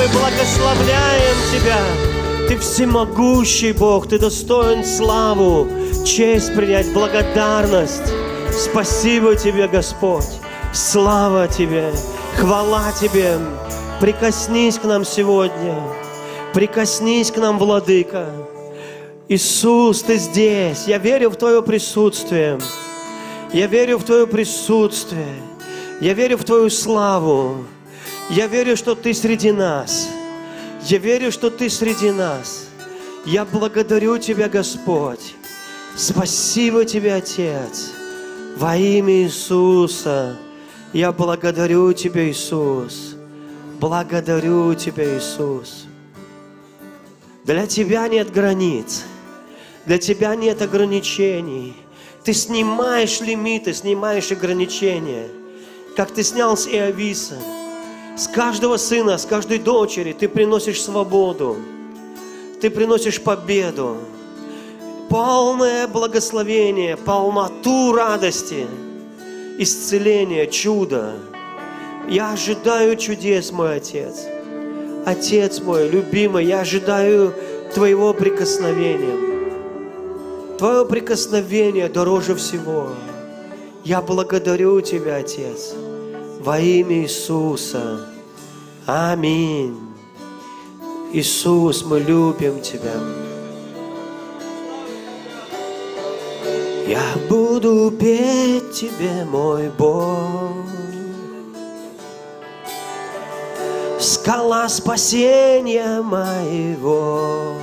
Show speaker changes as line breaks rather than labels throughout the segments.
мы благословляем Тебя. Ты всемогущий Бог, Ты достоин славу, честь принять, благодарность. Спасибо Тебе, Господь. Слава Тебе, хвала Тебе. Прикоснись к нам сегодня. Прикоснись к нам, Владыка. Иисус, Ты здесь. Я верю в Твое присутствие. Я верю в Твое присутствие. Я верю в Твою славу. Я верю, что Ты среди нас. Я верю, что Ты среди нас. Я благодарю Тебя, Господь. Спасибо Тебе, Отец. Во имя Иисуса. Я благодарю Тебя, Иисус. Благодарю Тебя, Иисус. Для Тебя нет границ. Для Тебя нет ограничений. Ты снимаешь лимиты, снимаешь ограничения. Как Ты снял с Иовиса. С каждого сына, с каждой дочери Ты приносишь свободу. Ты приносишь победу. Полное благословение, полноту радости, исцеление, чудо. Я ожидаю чудес, мой Отец. Отец мой, любимый, я ожидаю Твоего прикосновения. Твое прикосновение дороже всего. Я благодарю Тебя, Отец, во имя Иисуса. Аминь. Иисус, мы любим Тебя. Я буду петь Тебе, мой Бог. Скала спасения моего,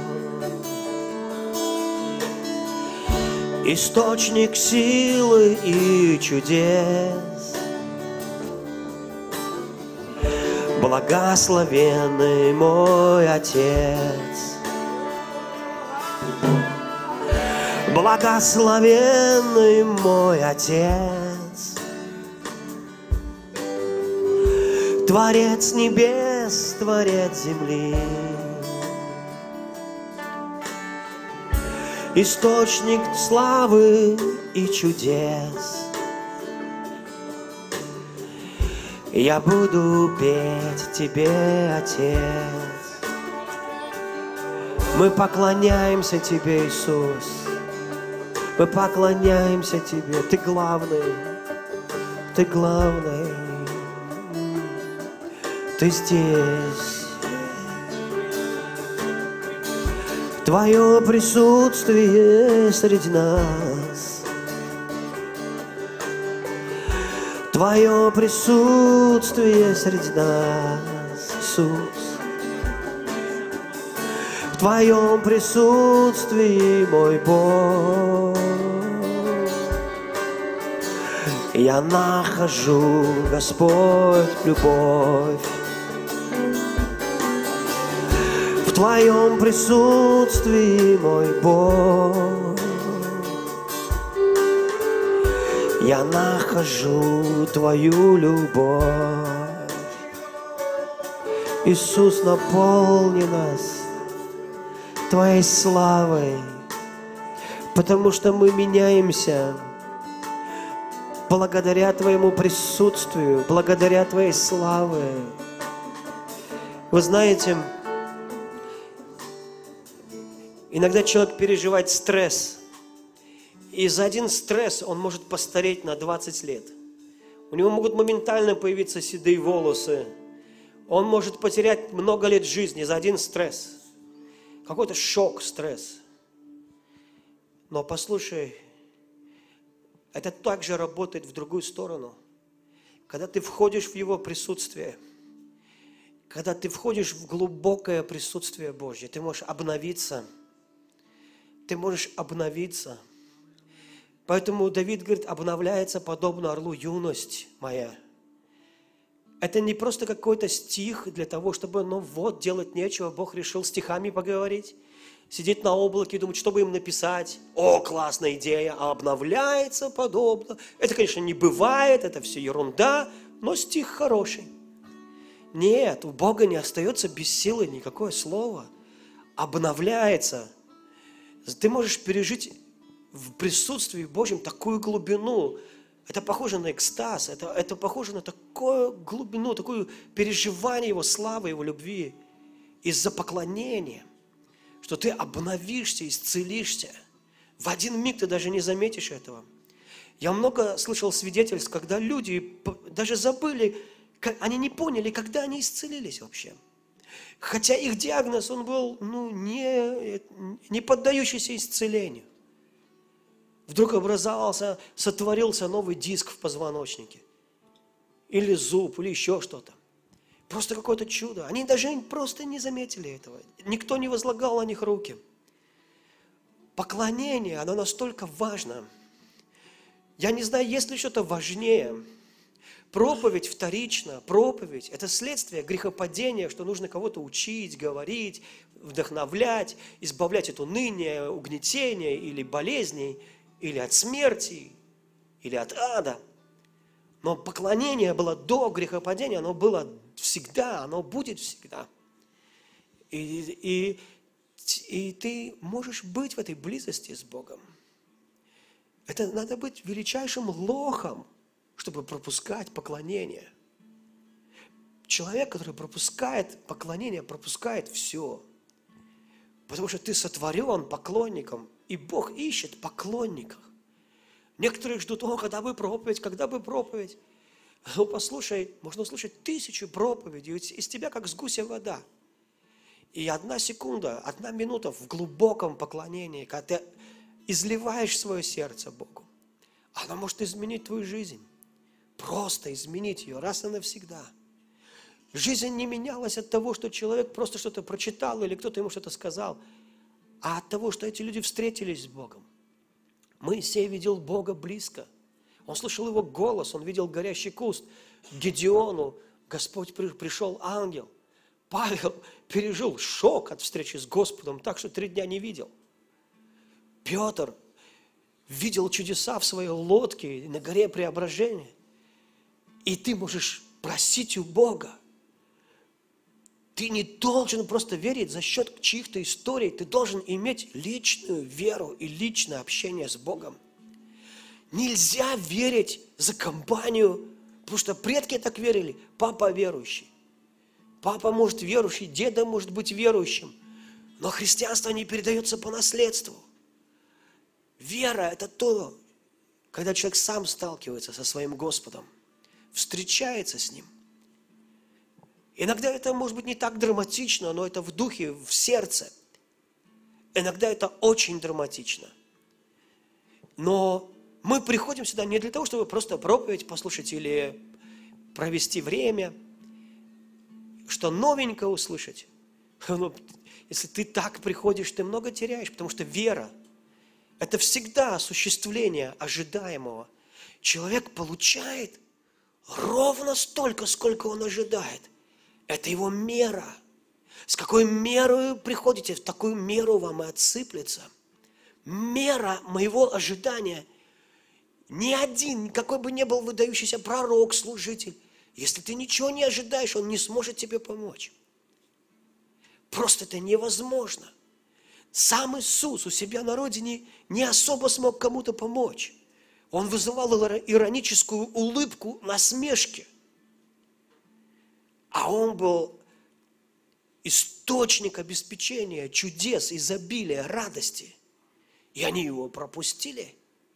источник силы и чудес, благословенный мой Отец, благословенный мой Отец, Творец небес, Творец земли, источник славы и чудес. Я буду петь Тебе, Отец. Мы поклоняемся Тебе, Иисус. Мы поклоняемся Тебе. Ты главный. Ты главный. Ты здесь. Твое присутствие среди нас. Твое присутствие среди нас, Иисус. В Твоем присутствии, мой Бог, я нахожу, Господь, любовь. В Твоем присутствии, мой Бог, я нахожу Твою любовь. Иисус, наполни нас Твоей славой, потому что мы меняемся благодаря Твоему присутствию, благодаря Твоей славе. Вы знаете, иногда человек переживает стресс, и за один стресс он может постареть на 20 лет. У него могут моментально появиться седые волосы. Он может потерять много лет жизни за один стресс. Какой-то шок, стресс. Но послушай, это также работает в другую сторону. Когда ты входишь в Его присутствие, когда ты входишь в глубокое присутствие Божье, ты можешь обновиться. Ты можешь обновиться. Поэтому Давид говорит, обновляется подобно орлу юность моя. Это не просто какой-то стих для того, чтобы, делать нечего, Бог решил стихами поговорить, сидеть на облаке и думать, что бы им написать. О, классная идея, а обновляется подобно. Это, конечно, не бывает, это все ерунда, но стих хороший. Нет, у Бога не остается без силы никакое слово. Обновляется. Ты можешь пережить в присутствии Божьем такую глубину. Это похоже на экстаз, это похоже на такую глубину, такое переживание Его славы, Его любви. из-за поклонения, что ты обновишься, исцелишься. В один миг ты даже не заметишь этого. Я много слышал свидетельств, когда люди даже забыли, они не поняли, когда они исцелились вообще. Хотя их диагноз, он был не поддающийся исцелению. Вдруг образовался, сотворился новый диск в позвоночнике. Или зуб, или еще что-то. Просто какое-то чудо. Они даже просто не заметили этого. Никто не возлагал на них руки. Поклонение, оно настолько важно. Я не знаю, есть ли что-то важнее. Проповедь вторично, проповедь – это следствие грехопадения, что нужно кого-то учить, говорить, вдохновлять, избавлять от уныния, угнетения или болезней, или от смерти, или от ада. Но поклонение было до грехопадения, оно было всегда, оно будет всегда. И ты можешь быть в этой близости с Богом. Это надо быть величайшим лохом, чтобы пропускать поклонение. Человек, который пропускает поклонение, пропускает все. Потому что ты сотворен поклонником, и Бог ищет поклонников. Некоторые ждут, когда бы проповедь, когда бы проповедь. Ну, послушай, можно услышать 1000 проповедей, из тебя как с гуся вода. И 1 секунда, 1 минута в глубоком поклонении, когда ты изливаешь свое сердце Богу, она может изменить твою жизнь. Просто изменить ее раз и навсегда. Жизнь не менялась от того, что человек просто что-то прочитал или кто-то ему что-то сказал, а от того, что эти люди встретились с Богом. Моисей видел Бога близко. Он слышал Его голос, он видел горящий куст. К Гедеону Господь пришел ангел. Павел пережил шок от встречи с Господом, так что 3 дня не видел. Петр видел чудеса в своей лодке на горе Преображения. И ты можешь просить у Бога. Ты не должен просто верить за счет чьих-то историй. Ты должен иметь личную веру и личное общение с Богом. Нельзя верить за компанию, потому что предки так верили. Папа верующий. Папа может верующий, деда может быть верующим. Но христианство не передается по наследству. Вера – это то, когда человек сам сталкивается со своим Господом, встречается с Ним. Иногда это может быть не так драматично, но это в духе, в сердце. Иногда это очень драматично. Но мы приходим сюда не для того, чтобы просто проповедь послушать или провести время, что новенькое услышать. Если ты так приходишь, ты много теряешь, потому что вера – это всегда осуществление ожидаемого. Человек получает ровно столько, сколько он ожидает. Это его мера. С какой мерой приходите, в такую меру вам и отсыплется. Мера моего ожидания. Ни один, какой бы ни был выдающийся пророк, служитель, если ты ничего не ожидаешь, он не сможет тебе помочь. Просто это невозможно. Сам Иисус у себя на родине не особо смог кому-то помочь. Он вызывал ироническую улыбку, насмешки. А он был источник обеспечения, чудес, изобилия, радости. И они его пропустили.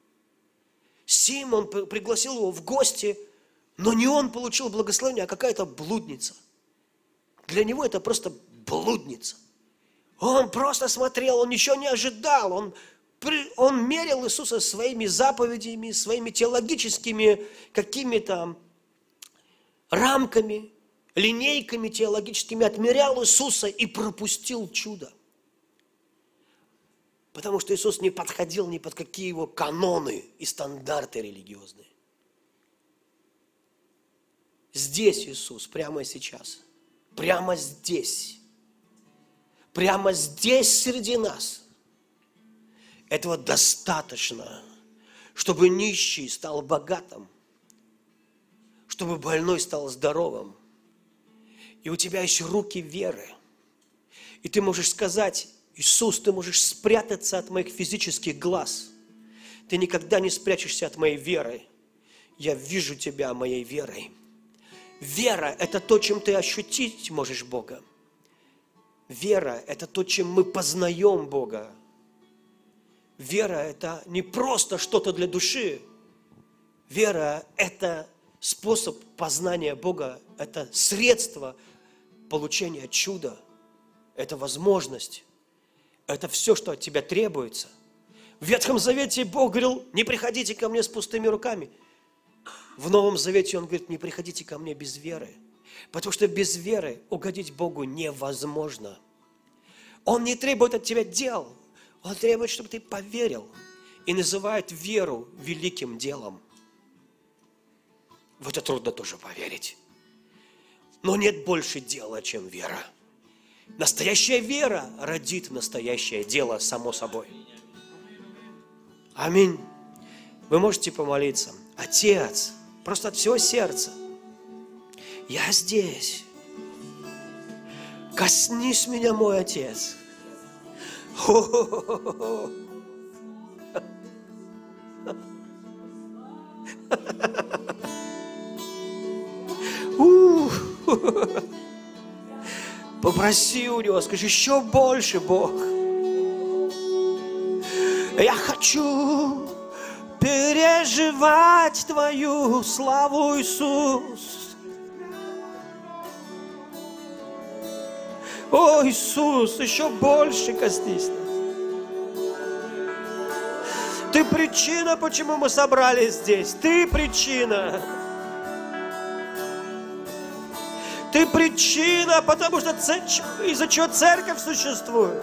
Симон пригласил его в гости, но не он получил благословение, а какая-то блудница. Для него это просто блудница. Он просто смотрел, он ничего не ожидал. Он мерил Иисуса своими заповедями, своими теологическими какими-то рамками, линейками теологическими, отмерял Иисуса и пропустил чудо. Потому что Иисус не подходил ни под какие его каноны и стандарты религиозные. Здесь Иисус, прямо сейчас, прямо здесь среди нас. Этого достаточно, чтобы нищий стал богатым, чтобы больной стал здоровым. И у тебя есть руки веры. И ты можешь сказать: Иисус, ты можешь спрятаться от моих физических глаз. Ты никогда не спрячешься от моей веры. Я вижу тебя моей верой. Вера – это то, чем ты ощутить можешь Бога. Вера – это то, чем мы познаем Бога. Вера – это не просто что-то для души. Вера – это способ познания Бога, это средство получения чуда, это возможность, это все, что от тебя требуется. В Ветхом Завете Бог говорил: не приходите ко мне с пустыми руками. В Новом Завете Он говорит: не приходите ко мне без веры. Потому что без веры угодить Богу невозможно. Он не требует от тебя дел, Он требует, чтобы ты поверил, и называет веру великим делом. В это трудно тоже поверить. Но нет больше дела, чем вера. Настоящая вера родит настоящее дело само собой. Аминь. Вы можете помолиться. Отец, просто от всего сердца, я здесь. Коснись меня, мой Отец. Хо-хо-хо-хо. Попроси у Него, скажи: еще больше, Бог. Я хочу переживать Твою славу, Иисус. О, Иисус, еще больше коснись нас. Ты причина, почему мы собрались здесь. Ты причина. Ты причина, потому что из-за чего церковь существует.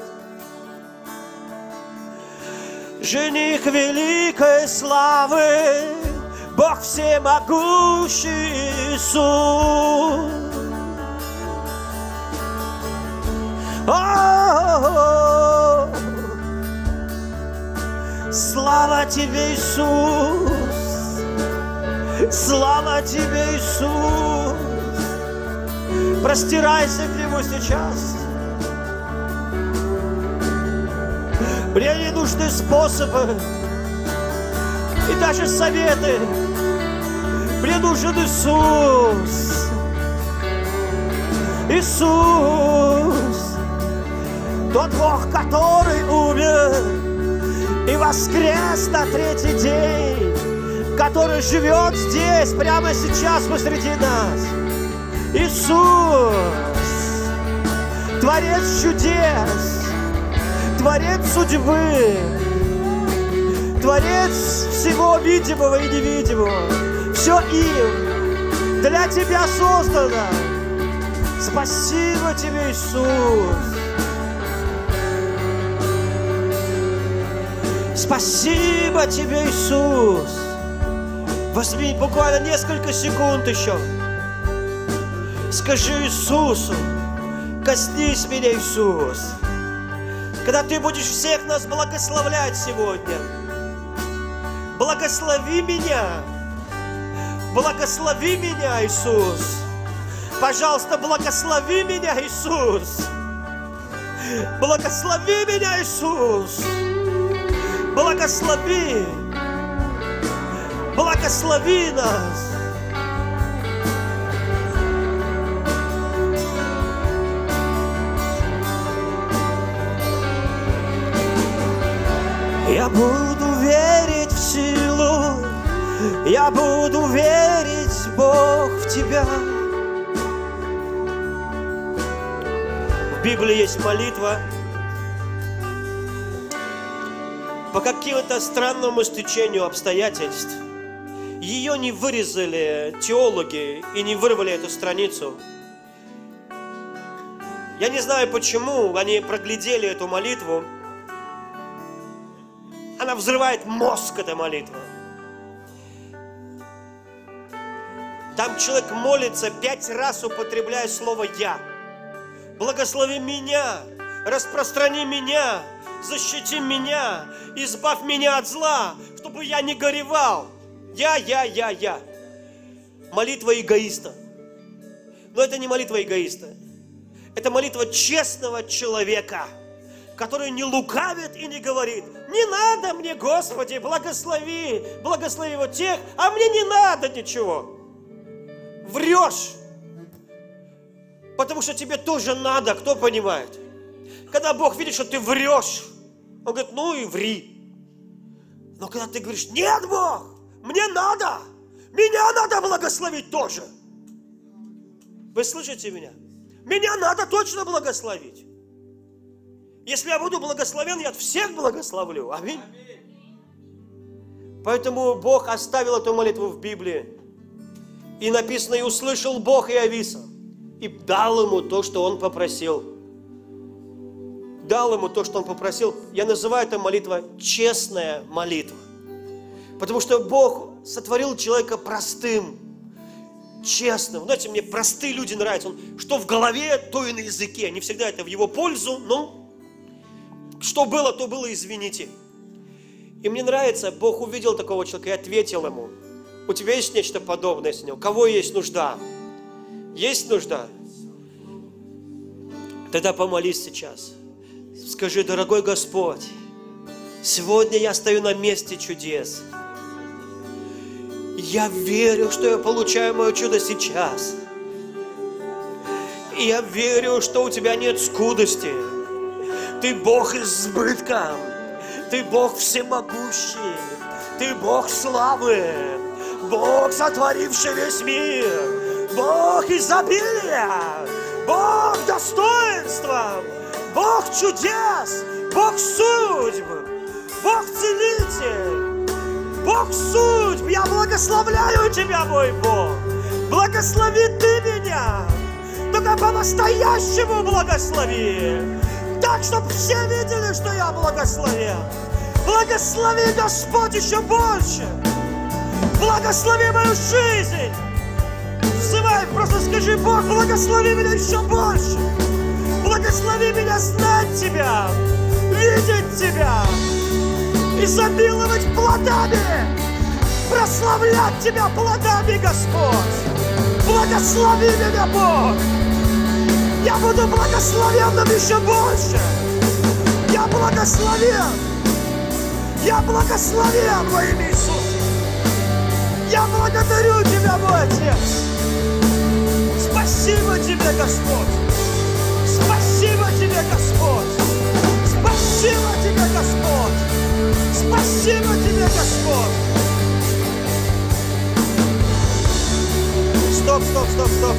Жених великой славы, Бог всемогущий Иисус. О-о-о-о. Слава Тебе, Иисус! Слава Тебе, Иисус! Простирайся к Нему сейчас. Мне не нужны способы и даже советы. Мне нужен Иисус. Иисус, тот Бог, который умер и воскрес на третий день, который живет здесь, прямо сейчас посреди нас. Иисус, Творец чудес, Творец судьбы, Творец всего видимого и невидимого. Все им, для Тебя создано. Спасибо Тебе, Иисус. Спасибо Тебе, Иисус. Возьми буквально несколько секунд еще. Скажи Иисусу: коснись меня, Иисус. Когда Ты будешь всех нас благословлять сегодня, благослови меня. Благослови меня, Иисус. Пожалуйста, благослови меня, Иисус. Благослови меня, Иисус. Благослови. Благослови нас. Я буду верить в силу, я буду верить, Бог, в Тебя. В Библии есть молитва. По какому-то странному стечению обстоятельств ее не вырезали теологи и не вырвали эту страницу. Я не знаю, почему они проглядели эту молитву. Она взрывает мозг, эта молитва. Там человек молится 5 раз, употребляя слово «я». Благослови меня, распространи меня, защити меня, избавь меня от зла, чтобы я не горевал. Я. Молитва эгоиста. Но это не молитва эгоиста. Это молитва честного человека, который не лукавит и не говорит: не надо мне, Господи, благослови вот тех, а мне не надо ничего. Врешь. Потому что тебе тоже надо, кто понимает? Когда Бог видит, что ты врешь, Он говорит, ну и ври. Но когда ты говоришь, нет, Бог, меня надо благословить тоже. Вы слышите меня? Меня надо точно благословить. Если я буду благословен, я всех благословлю. Аминь. Поэтому Бог оставил эту молитву в Библии. И написано, и услышал Бог Иовиса, и дал ему то, что он попросил. Дал ему то, что он попросил. Я называю эту молитву честная молитва. Потому что Бог сотворил человека простым, честным. Знаете, мне простые люди нравятся. Что в голове, то и на языке. Не всегда это в его пользу, но что было, то было, извините. И мне нравится, Бог увидел такого человека и ответил ему. У тебя есть нечто подобное с ним? У кого есть нужда? Есть нужда? Тогда помолись сейчас. Скажи, дорогой Господь, сегодня я стою на месте чудес. Я верю, что я получаю мое чудо сейчас. И я верю, что у тебя нет скудости. Ты Бог избытка. Ты Бог всемогущий. Ты Бог славы. Бог, сотворивший весь мир. Бог изобилия. Бог достоинства. Бог чудес. Бог судьб. Бог целитель. Бог судьб, я благословляю Тебя, мой Бог. Благослови Ты меня. Только по-настоящему благослови. Так, чтобы все видели, что я благословен. Благослови, Господь, еще больше. Благослови мою жизнь. Взывай, просто скажи, Бог, благослови меня еще больше. Благослови меня знать Тебя, видеть Тебя. Изобиловать плодами, прославлять Тебя плодами, Господь. Благослови меня, Бог. Я буду благословенным еще больше. Я благословен. Я благословен во имя Иисуса. Я благодарю Тебя, мой Отец. Спасибо Тебе, Господь. Спасибо Тебе, Господь. Спасибо Тебе, Господь. Спасибо Тебе, Господь! Стоп.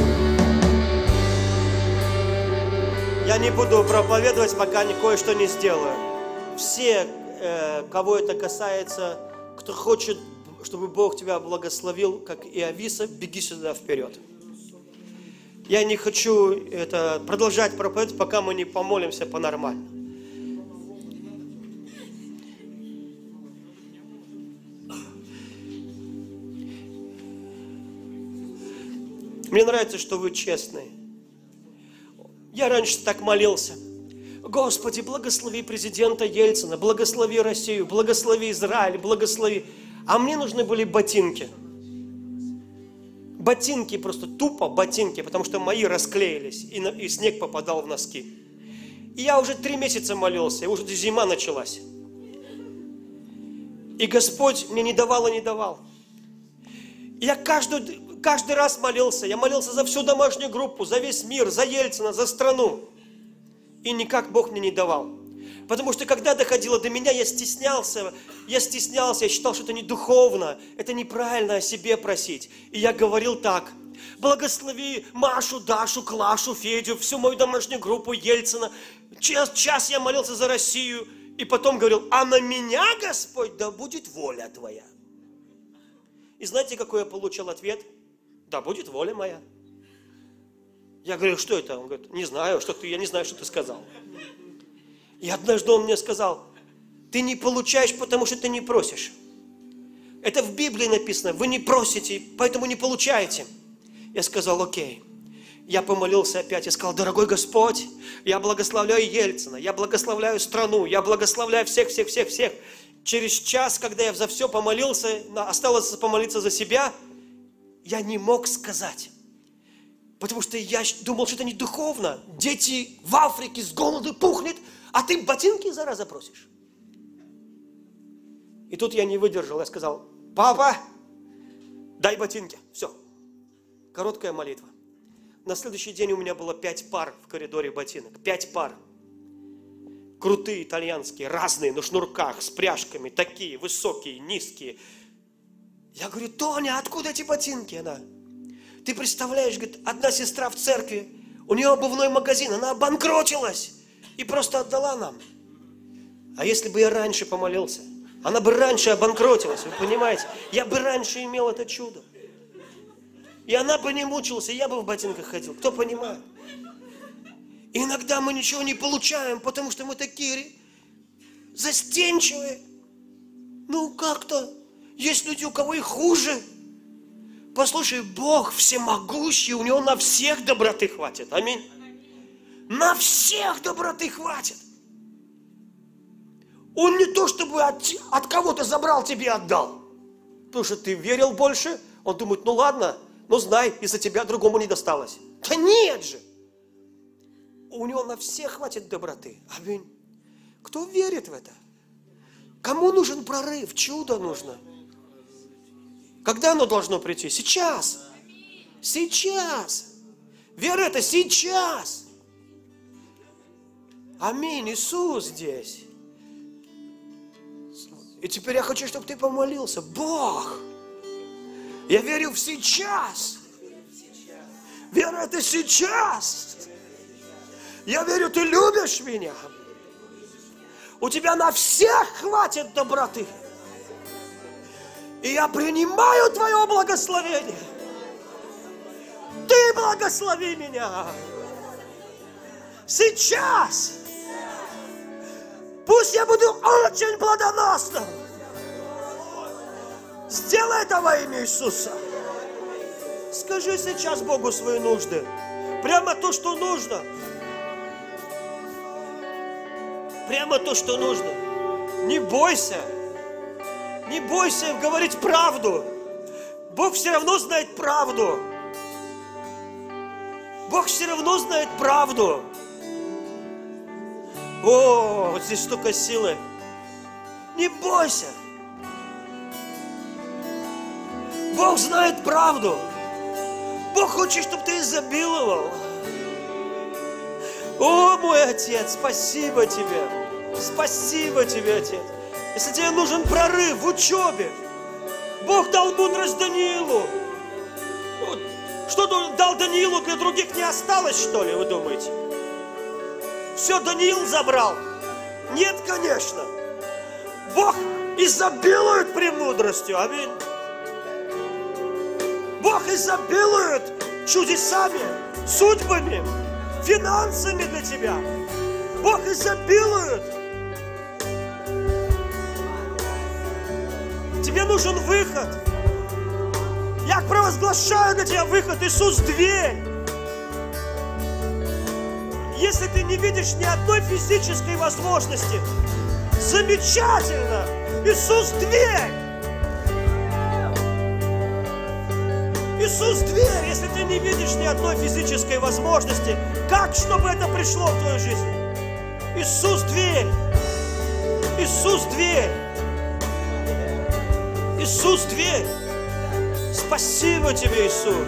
Я не буду проповедовать, пока кое-что не сделаю. Все, кого это касается, кто хочет, чтобы Бог тебя благословил, как Иовиса, беги сюда вперед. Я не хочу это продолжать проповедовать, пока мы не помолимся по-нормальному. Мне нравится, что вы честные. Я раньше так молился. Господи, благослови президента Ельцина, благослови Россию, благослови Израиль, благослови. А мне нужны были ботинки. Ботинки, просто тупо ботинки, потому что мои расклеились, и снег попадал в носки. И я уже 3 месяца молился, и уже зима началась. И Господь мне не давал и не давал. И я каждый раз молился. Я молился за всю домашнюю группу, за весь мир, за Ельцина, за страну. И никак Бог мне не давал. Потому что когда доходило до меня, я стеснялся, я считал, что это не духовно, это неправильно о себе просить. И я говорил так: благослови Машу, Дашу, Клашу, Федю, всю мою домашнюю группу Ельцина. Час я молился за Россию, и потом говорил: а на меня, Господь, да будет воля Твоя. И знаете, какой я получил ответ? Да будет воля моя. Я говорю: что это? Он говорит: не знаю, я не знаю, что ты сказал. И однажды он мне сказал: ты не получаешь, потому что ты не просишь. Это в Библии написано: вы не просите, поэтому не получаете. Я сказал: окей. Я помолился опять, я сказал: дорогой Господь, я благословляю Ельцина, я благословляю страну, я благословляю всех. Через час, когда я за все помолился, осталось помолиться за себя, я не мог сказать. Потому что я думал, что это не духовно. Дети в Африке с голоду пухнет, а ты ботинки, зараза, просишь. И тут я не выдержал, я сказал: папа, дай ботинки. Все. Короткая молитва. На следующий день у меня было 5 пар в коридоре ботинок. 5 пар. крутые итальянские, разные, на шнурках, с пряжками, такие, высокие, низкие. Я говорю: Тоня, откуда эти ботинки? Она: ты представляешь, говорит, одна сестра в церкви, у нее обувной магазин, она обанкротилась и просто отдала нам. А если бы я раньше помолился, она бы раньше обанкротилась, вы понимаете? Я бы раньше имел это чудо. И она бы не мучилась, и я бы в ботинках ходил. Кто понимает? И иногда мы ничего не получаем, потому что мы такие застенчивые. Ну как-то. Есть люди, у кого и хуже. Послушай, Бог всемогущий, у Него на всех доброты хватит. Аминь. На всех доброты хватит. Он не то, чтобы от кого-то забрал, тебе отдал. Потому что ты верил больше, он думает: ну ладно, ну знай, из-за тебя другому не досталось. Да нет же! У Него на всех хватит доброты. Аминь. Кто верит в это? Кому нужен прорыв? Чудо нужно. Когда оно должно прийти? Сейчас. Сейчас. Вера это сейчас. Аминь. Иисус здесь. И теперь я хочу, чтобы ты помолился. Бог, я верю в сейчас. Вера это сейчас. Я верю, ты любишь меня. У тебя на всех хватит доброты. И я принимаю твое благословение. Ты благослови меня. Сейчас. Пусть я буду очень плодоносным. Сделай это во имя Иисуса. Скажи сейчас Богу свои нужды. Прямо то, что нужно. Прямо то, что нужно. Не бойся. Не бойся говорить правду. Бог все равно знает правду. Бог все равно знает правду. О, вот здесь столько силы. Не бойся. Бог знает правду. Бог хочет, чтобы ты изобиловал. О, мой Отец, спасибо Тебе. Спасибо Тебе, Отец. Если тебе нужен прорыв в учебе, Бог дал мудрость Даниилу. Что дал Даниилу, для других не осталось, что ли, вы думаете? Все Даниил забрал? Нет, конечно. Бог изобилует премудростью. Аминь. Бог изобилует чудесами, судьбами, финансами для тебя. Бог изобилует. Тебе нужен выход. Я провозглашаю для тебя выход. Иисус, дверь. Если ты не видишь ни одной физической возможности, замечательно. Иисус, дверь. Иисус, дверь. Если ты не видишь ни одной физической возможности, как, чтобы это пришло в твою жизнь? Иисус, дверь. Иисус, дверь. Иисус, дверь. Спасибо Тебе, Иисус.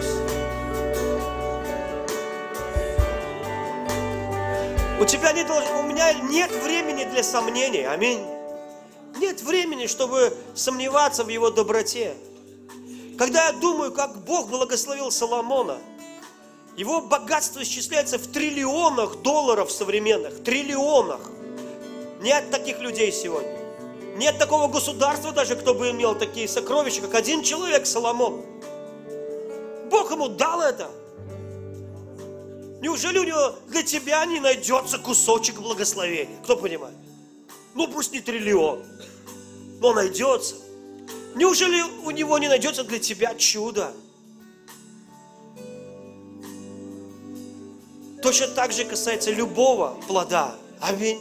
У меня нет времени для сомнений. Аминь. Нет времени, чтобы сомневаться в Его доброте. Когда я думаю, как Бог благословил Соломона, его богатство исчисляется в триллионах долларов современных. Триллионах. Нет таких людей сегодня. Нет такого государства даже, кто бы имел такие сокровища, как один человек, Соломон. Бог ему дал это. Неужели у него для тебя не найдется кусочек благословения? Кто понимает? Ну пусть не триллион, но найдется. Неужели у него не найдется для тебя чудо? Точно так же касается любого плода. Аминь.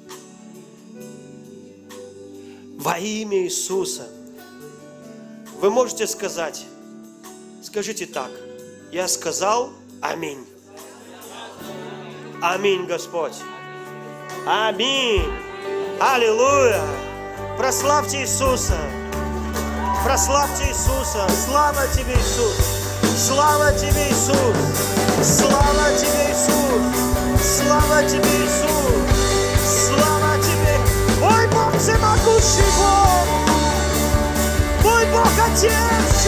Во имя Иисуса. Вы можете сказать, скажите так: я сказал аминь. Аминь, Господь. Аминь. Аллилуйя. Прославьте Иисуса. Прославьте Иисуса. Слава Тебе, Иисус. Слава Тебе, Иисус. Слава Тебе, Иисус. Слава Тебе, Иисус. Слава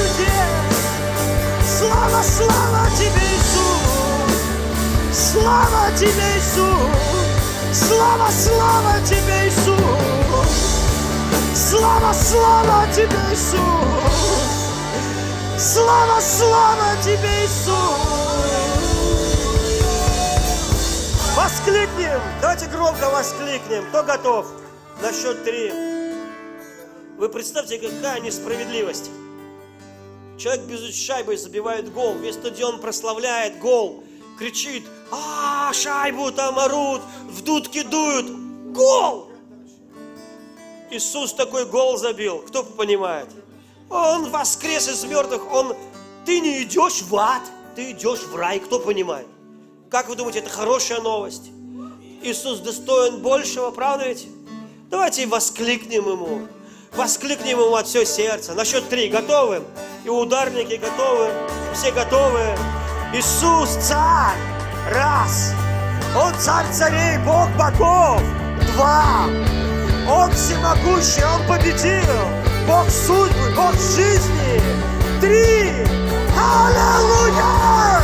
чудес. Слава, слава Тебе, Иисус! Слава Тебе, Иисус! Слава, слава Тебе, Иисус! Слава, слава Тебе, Иисус! Слава, слава Тебе, Иисус! Воскликнем! Давайте громко воскликнем. Кто готов? На счет 3. Вы представьте, какая несправедливость. Человек без шайбы забивает гол. Весь стадион прославляет гол. Кричит: шайбу там орут, в дудки дуют. Гол! Иисус такой гол забил. Кто понимает? Он воскрес из мертвых. Ты не идешь в ад, ты идешь в рай. Кто понимает? Как вы думаете, это хорошая новость? Иисус достоин большего, правда ведь? Давайте воскликнем Ему. Воскликнем Ему от всего сердца. На счет 3. Готовы? И ударники готовы. Все готовы. Иисус царь. 1. Он царь царей, Бог богов. 2. Он всемогущий, Он победил. Бог судьбы, Бог жизни. 3. Аллилуйя!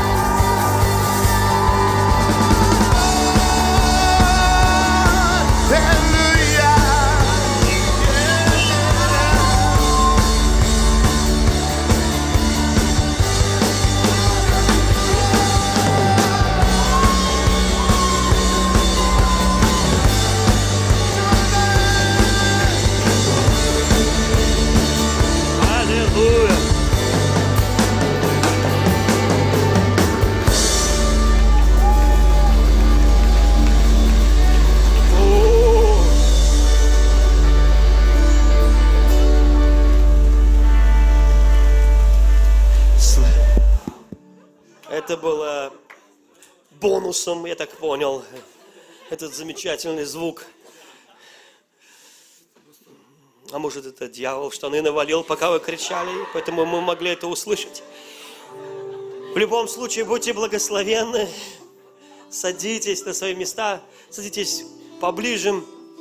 Это было бонусом, я так понял, этот замечательный звук. А может, это дьявол в штаны навалил, пока вы кричали, поэтому мы могли это услышать. В любом случае, будьте благословенны. Садитесь на свои места, садитесь поближе.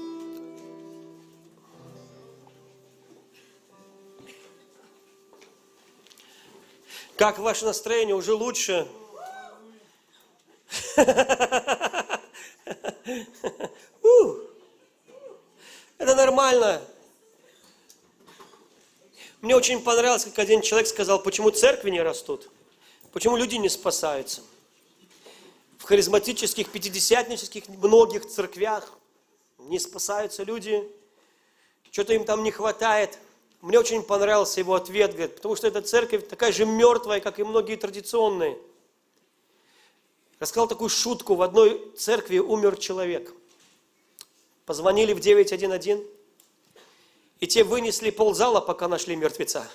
Как ваше настроение? Уже лучше? Это нормально. Мне очень понравилось, как один человек сказал, почему церкви не растут, почему люди не спасаются. В харизматических, пятидесятнических многих церквях не спасаются люди, что-то им там не хватает. Мне очень понравился его ответ, говорит, потому что эта церковь такая же мертвая, как и многие традиционные. Рассказал такую шутку, в одной церкви умер человек. Позвонили в 911, и те вынесли ползала, пока нашли мертвеца.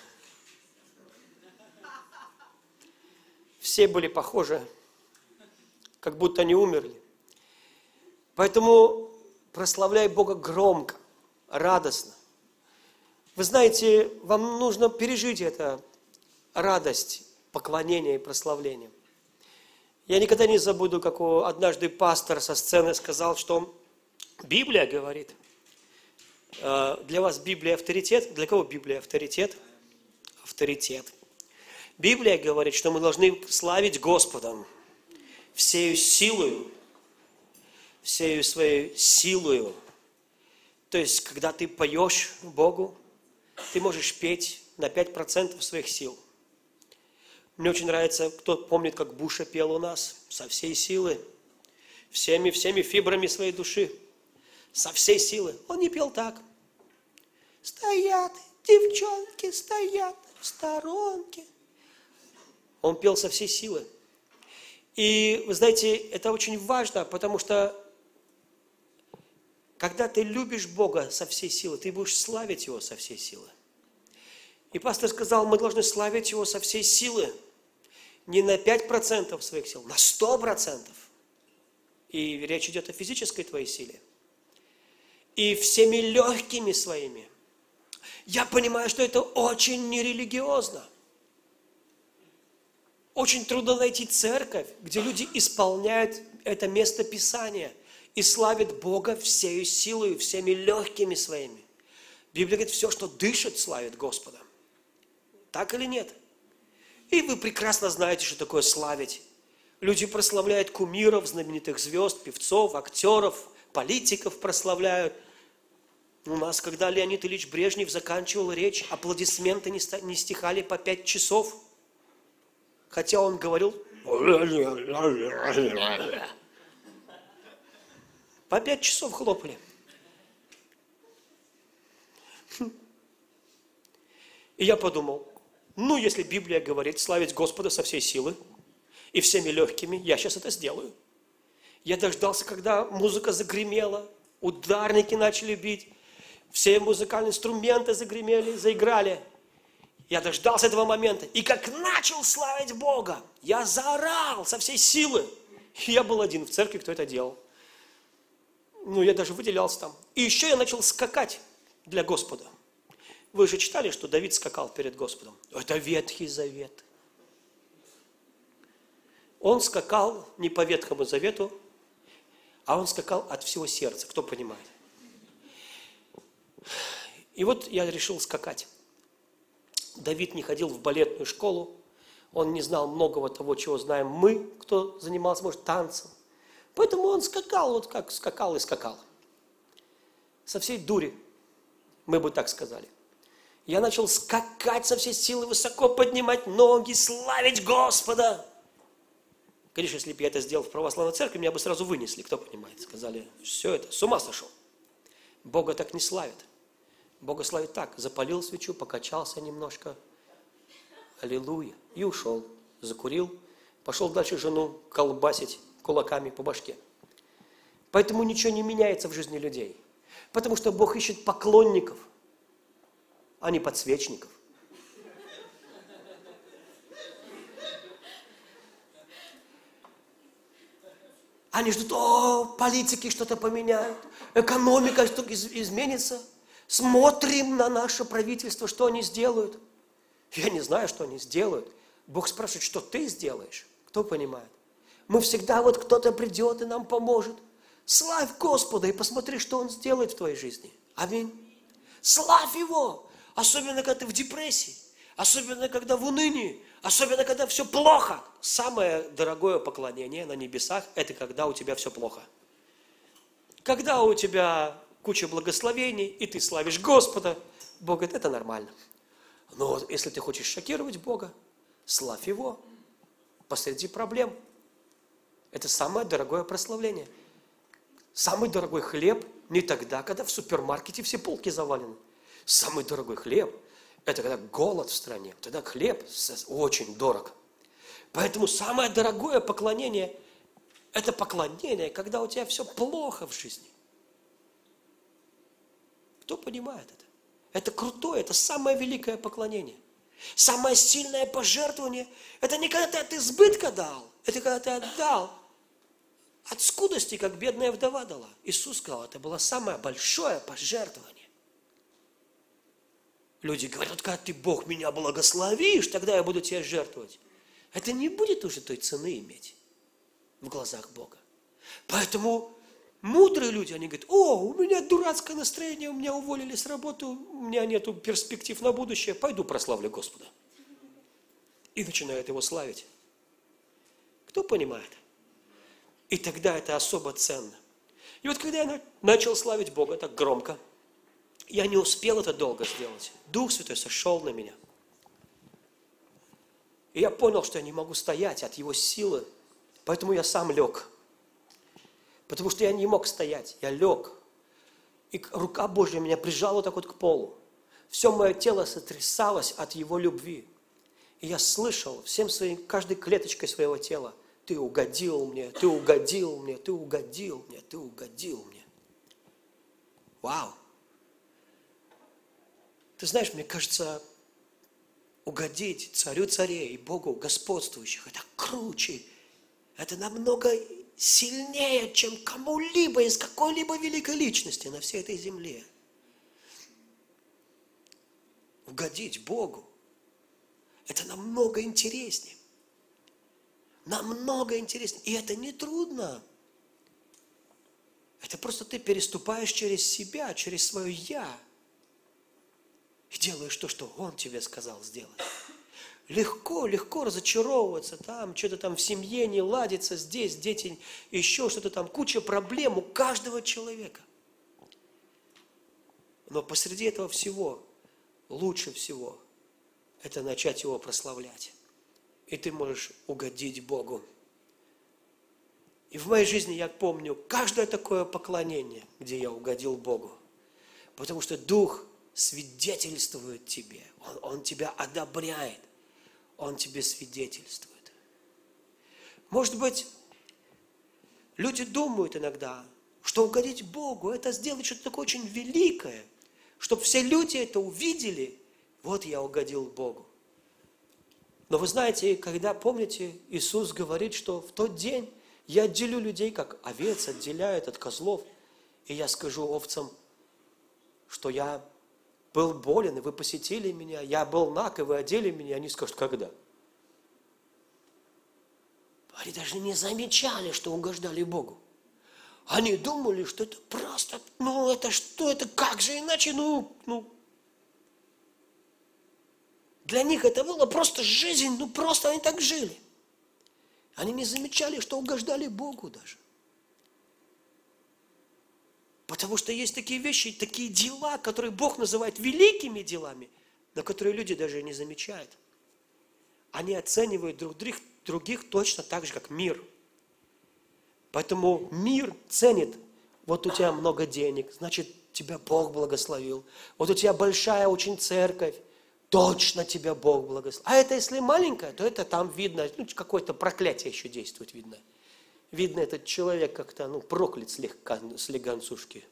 Все были похожи, как будто они умерли. Поэтому прославляй Бога громко, радостно. Вы знаете, вам нужно пережить эту радость, поклонения и прославления. Я никогда не забуду, как однажды пастор со сцены сказал, что Библия говорит, для вас Библия авторитет. Для кого Библия авторитет? Авторитет. Библия говорит, что мы должны славить Господа всею силою, всею своей силою. То есть, когда ты поешь Богу, ты можешь петь на 5% своих сил. Мне очень нравится, кто помнит, как Буша пел у нас, со всей силы, всеми фибрами своей души, со всей силы. Он не пел так. Стоят девчонки, стоят в сторонке. Он пел со всей силы. И, вы знаете, это очень важно, потому что, когда ты любишь Бога со всей силы, ты будешь славить Его со всей силы. И пастор сказал, мы должны славить Его со всей силы. Не на 5% своих сил, на 100%. И речь идет о физической твоей силе. И всеми легкими своими. Я понимаю, что это очень нерелигиозно. Очень трудно найти церковь, где люди исполняют это место Писания и славят Бога всею силой, всеми легкими своими. Библия говорит, все, что дышит, славит Господа. Так или нет? И вы прекрасно знаете, что такое славить. Люди прославляют кумиров, знаменитых звезд, певцов, актеров, политиков прославляют. У нас, когда Леонид Ильич Брежнев заканчивал речь, аплодисменты не стихали по 5 часов. Хотя он говорил по 5 часов хлопали. И я подумал, ну, если Библия говорит славить Господа со всей силы и всеми легкими, я сейчас это сделаю. Я дождался, когда музыка загремела, ударники начали бить, все музыкальные инструменты загремели, заиграли. Я дождался этого момента. И как начал славить Бога, я заорал со всей силы. И я был один в церкви, кто это делал. Ну, я даже выделялся там. И еще я начал скакать для Господа. Вы же читали, что Давид скакал перед Господом? Это Ветхий Завет. Он скакал не по Ветхому Завету, а он скакал от всего сердца. Кто понимает? И вот я решил скакать. Давид не ходил в балетную школу. Он не знал многого того, чего знаем мы, кто занимался, может, танцем. Поэтому он скакал, вот как скакал и скакал. Со всей дури, мы бы так сказали. Я начал скакать со всей силы, высоко поднимать ноги, славить Господа. Конечно, если бы я это сделал в православной церкви, меня бы сразу вынесли, кто понимает. Сказали, все это, с ума сошел. Бога так не славит. Бога славит так. Запалил свечу, покачался немножко. Аллилуйя. И ушел. Закурил. Пошел дальше жену колбасить кулаками по башке. Поэтому ничего не меняется в жизни людей. Потому что Бог ищет поклонников, а не подсвечников. Они ждут, политики что-то поменяют, экономика что-то изменится. Смотрим на наше правительство, что они сделают. Я не знаю, что они сделают. Бог спрашивает, что ты сделаешь. Кто понимает? Мы всегда, вот кто-то придет и нам поможет. Славь Господа и посмотри, что Он сделает в твоей жизни. Аминь. Славь Его. Особенно, когда ты в депрессии. Особенно, когда в унынии. Особенно, когда все плохо. Самое дорогое поклонение на небесах – это когда у тебя все плохо. Когда у тебя куча благословений, и ты славишь Господа, Бог говорит, это нормально. Но если ты хочешь шокировать Бога, славь Его посреди проблем. Это самое дорогое прославление. Самый дорогой хлеб не тогда, когда в супермаркете все полки завалены. Самый дорогой хлеб – это когда голод в стране. Тогда хлеб очень дорог. Поэтому самое дорогое поклонение – это поклонение, когда у тебя все плохо в жизни. Кто понимает это? Это крутое, это самое великое поклонение. Самое сильное пожертвование – это не когда ты от избытка дал, это когда ты отдал от скудости, как бедная вдова дала. Иисус сказал, это было самое большое пожертвование. Люди говорят, вот когда ты, Бог, меня благословишь, тогда я буду тебе жертвовать. Это не будет уже той цены иметь в глазах Бога. Поэтому мудрые люди, они говорят, у меня дурацкое настроение, у меня уволили с работы, у меня нету перспектив на будущее, пойду прославлю Господа. И начинают Его славить. Кто понимает? И тогда это особо ценно. И вот когда я начал славить Бога так громко, я не успел это долго сделать. Дух Святой сошел на меня. И я понял, что я не могу стоять от Его силы, поэтому я сам лег. Потому что я не мог стоять, я лег. И рука Божья меня прижала так вот к полу. Все мое тело сотрясалось от Его любви. И я слышал каждой клеточкой своего тела, ты угодил мне, ты угодил мне, ты угодил мне, ты угодил мне. Вау! Ты знаешь, мне кажется, угодить царю царей и Богу господствующих, это круче, это намного сильнее, чем кому-либо из какой-либо великой личности на всей этой земле. Угодить Богу, это намного интереснее. Намного интереснее. И это не трудно. Это просто ты переступаешь через себя, через свое «я». И делаешь то, что Он тебе сказал сделать. легко разочаровываться, там что-то там в семье не ладится, здесь дети, еще что-то там, куча проблем у каждого человека. Но посреди этого всего, лучше всего, это начать Его прославлять. И ты можешь угодить Богу. И в моей жизни я помню каждое такое поклонение, где я угодил Богу. Потому что Дух свидетельствует тебе, Он тебя одобряет, Он тебе свидетельствует. Может быть, люди думают иногда, что угодить Богу – это сделать что-то такое очень великое, чтобы все люди это увидели, вот я угодил Богу. Но вы знаете, когда, помните, Иисус говорит, что в тот день я отделю людей, как овец отделяют от козлов, и я скажу овцам, что я был болен, и вы посетили меня, я был наг, и вы одели меня, они скажут, когда? Они даже не замечали, что угождали Богу. Они думали, что это просто, это что, это как же иначе, Для них это было просто жизнь, просто они так жили. Они не замечали, что угождали Богу даже. Потому что есть такие вещи, такие дела, которые Бог называет великими делами, но которые люди даже не замечают. Они оценивают других точно так же, как мир. Поэтому мир ценит, вот у тебя много денег, значит, тебя Бог благословил. Вот у тебя большая очень церковь, точно тебя Бог благословил. А это если маленькая, то это там видно, какое-то проклятие еще действует, видно. Видно, этот человек как-то, проклят слегонцушки.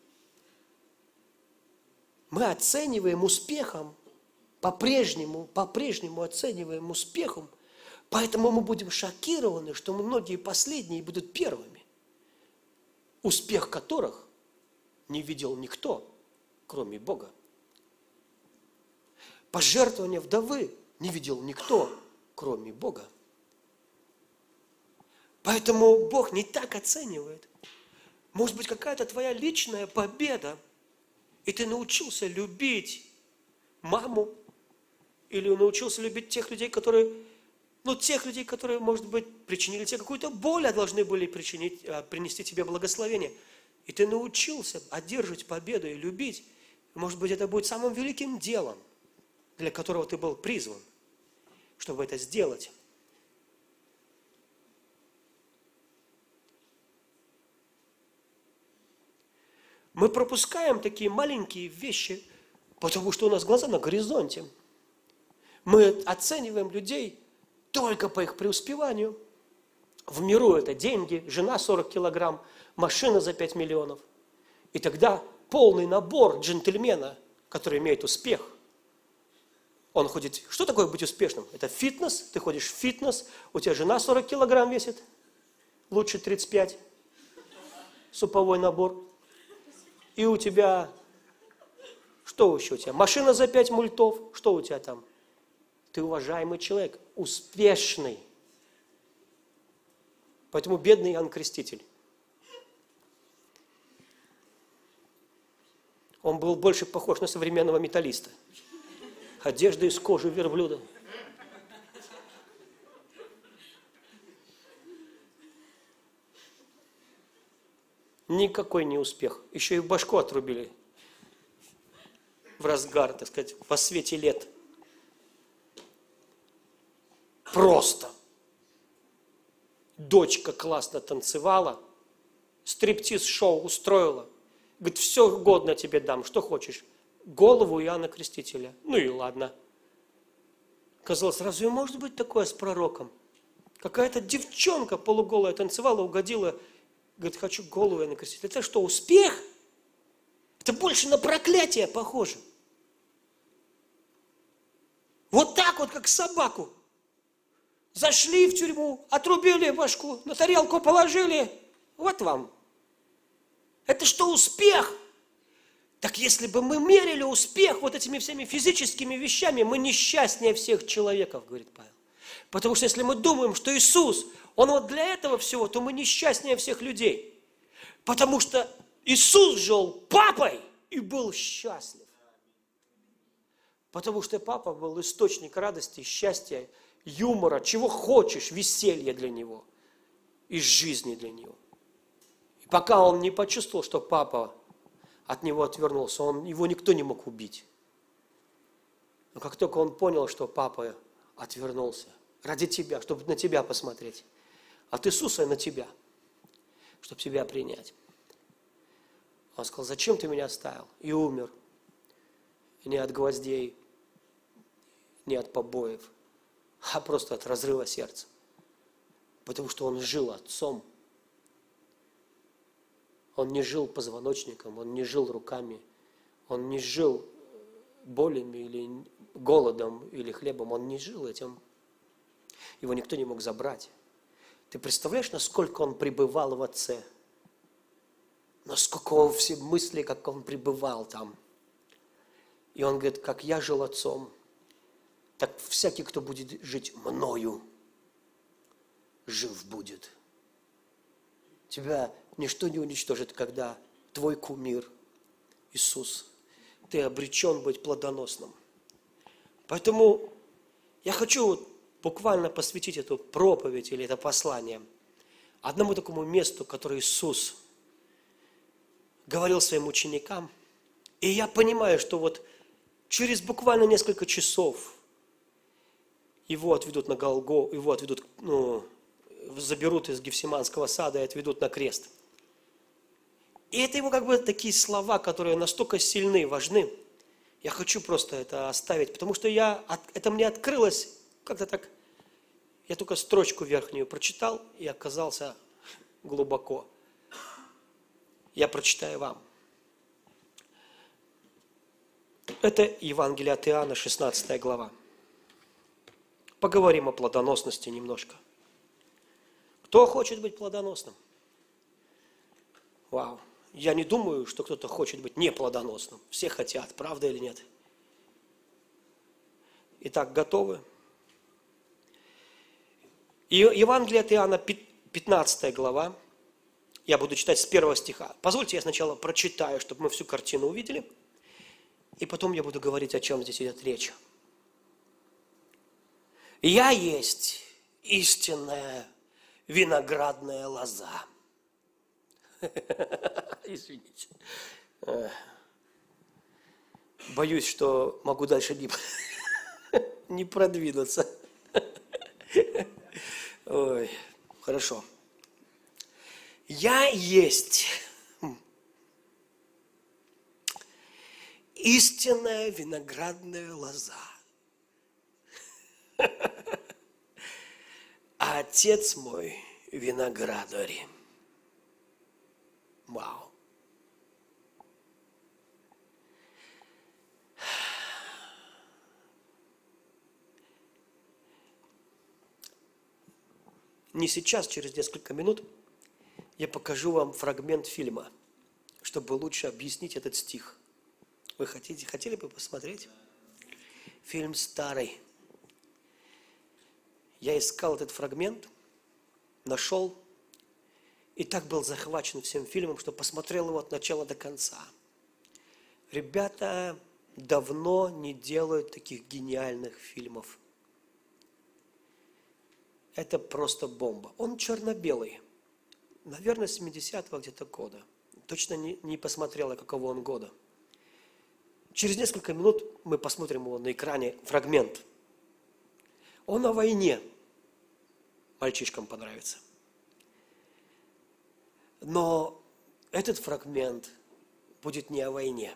Мы оцениваем успехом, по-прежнему оцениваем успехом, поэтому мы будем шокированы, что многие последние будут первыми, успех которых не видел никто, кроме Бога. Пожертвования вдовы не видел никто, кроме Бога. Поэтому Бог не так оценивает. Может быть, какая-то твоя личная победа, и ты научился любить маму, или научился любить тех людей, которые, может быть, причинили тебе какую-то боль, а должны были принести тебе благословение. И ты научился одерживать победу и любить. Может быть, это будет самым великим делом, для которого ты был призван, чтобы это сделать. Мы пропускаем такие маленькие вещи, потому что у нас глаза на горизонте. Мы оцениваем людей только по их преуспеванию. В миру это деньги, жена 40 килограмм, машина за 5 миллионов. И тогда полный набор джентльмена, который имеет успех. Он ходит, что такое быть успешным? Это фитнес, ты ходишь в фитнес, у тебя жена 40 килограмм весит, лучше 35, суповой набор. И у тебя, что еще у тебя? Машина за 5 мультов, что у тебя там? Ты уважаемый человек, успешный. Поэтому бедный Иоанн Креститель. Он был больше похож на современного металлиста. Одежда из кожи верблюда. Никакой не успех. Еще и башку отрубили. В разгар, так сказать, во свете лет. Просто. Дочка классно танцевала, стриптиз-шоу устроила. Говорит, все угодно тебе дам, что хочешь. Голову Иоанна Крестителя. Ну и ладно. Казалось, разве может быть такое с пророком? Какая-то девчонка полуголая танцевала, угодила. Говорит, хочу голову Иоанна Крестителя. Это что, успех? Это больше на проклятие похоже. Вот так вот, как собаку. Зашли в тюрьму, отрубили башку, на тарелку положили. Вот вам. Это что, успех? Так если бы мы мерили успех вот этими всеми физическими вещами, мы несчастнее всех человеков, говорит Павел. Потому что если мы думаем, что Иисус, Он вот для этого всего, то мы несчастнее всех людей. Потому что Иисус жил папой и был счастлив. Потому что папа был источник радости, счастья, юмора, чего хочешь, веселья для него, из жизни для него. И пока он не почувствовал, что папа от него отвернулся, его никто не мог убить. Но как только он понял, что папа отвернулся ради тебя, чтобы на тебя посмотреть, от Иисуса на тебя, чтобы тебя принять, он сказал: зачем ты меня оставил? И умер. И не от гвоздей, не от побоев, а просто от разрыва сердца. Потому что он жил отцом. Он не жил позвоночником, он не жил руками, он не жил болями или голодом или хлебом, он не жил этим. Его никто не мог забрать. Ты представляешь, насколько он пребывал в Отце? Насколько он все мысли, как он пребывал там. И он говорит: как я жил Отцом, так всякий, кто будет жить мною, жив будет. Тебя ничто не уничтожит, когда твой кумир, Иисус, ты обречен быть плодоносным. Поэтому я хочу буквально посвятить эту проповедь или это послание одному такому месту, которое Иисус говорил своим ученикам. И я понимаю, что вот через буквально несколько часов его отведут на Голгофу, его отведут, заберут из Гефсиманского сада и отведут на крест. И это его как бы такие слова, которые настолько сильны, важны. Я хочу просто это оставить, потому что это мне открылось как-то так. Я только строчку верхнюю прочитал и оказался глубоко. Я прочитаю вам. Это Евангелие от Иоанна, 16 глава. Поговорим о плодоносности немножко. Кто хочет быть плодоносным? Вау. Я не думаю, что кто-то хочет быть неплодоносным. Все хотят, правда или нет? Итак, готовы? Евангелие от Иоанна, 15 глава. Я буду читать с 1 стиха. Позвольте, я сначала прочитаю, чтобы мы всю картину увидели. И потом я буду говорить, о чем здесь идет речь. «Я есть истинная виноградная лоза». Извините. Боюсь, что могу дальше не продвинуться. Ой, хорошо. Я есть истинная виноградная лоза. А Отец мой виноградарь. Вау. Не сейчас, через несколько минут я покажу вам фрагмент фильма, чтобы лучше объяснить этот стих. Вы хотели бы посмотреть? Фильм старый. Я искал этот фрагмент, нашел, и так был захвачен всем фильмом, что посмотрел его от начала до конца. Ребята давно не делают таких гениальных фильмов. Это просто бомба. Он черно-белый. Наверное, 70-го где-то года. Точно не посмотрела, какого он года. Через несколько минут мы посмотрим его на экране, фрагмент. Он о войне. Мальчишкам понравится. Но этот фрагмент будет не о войне.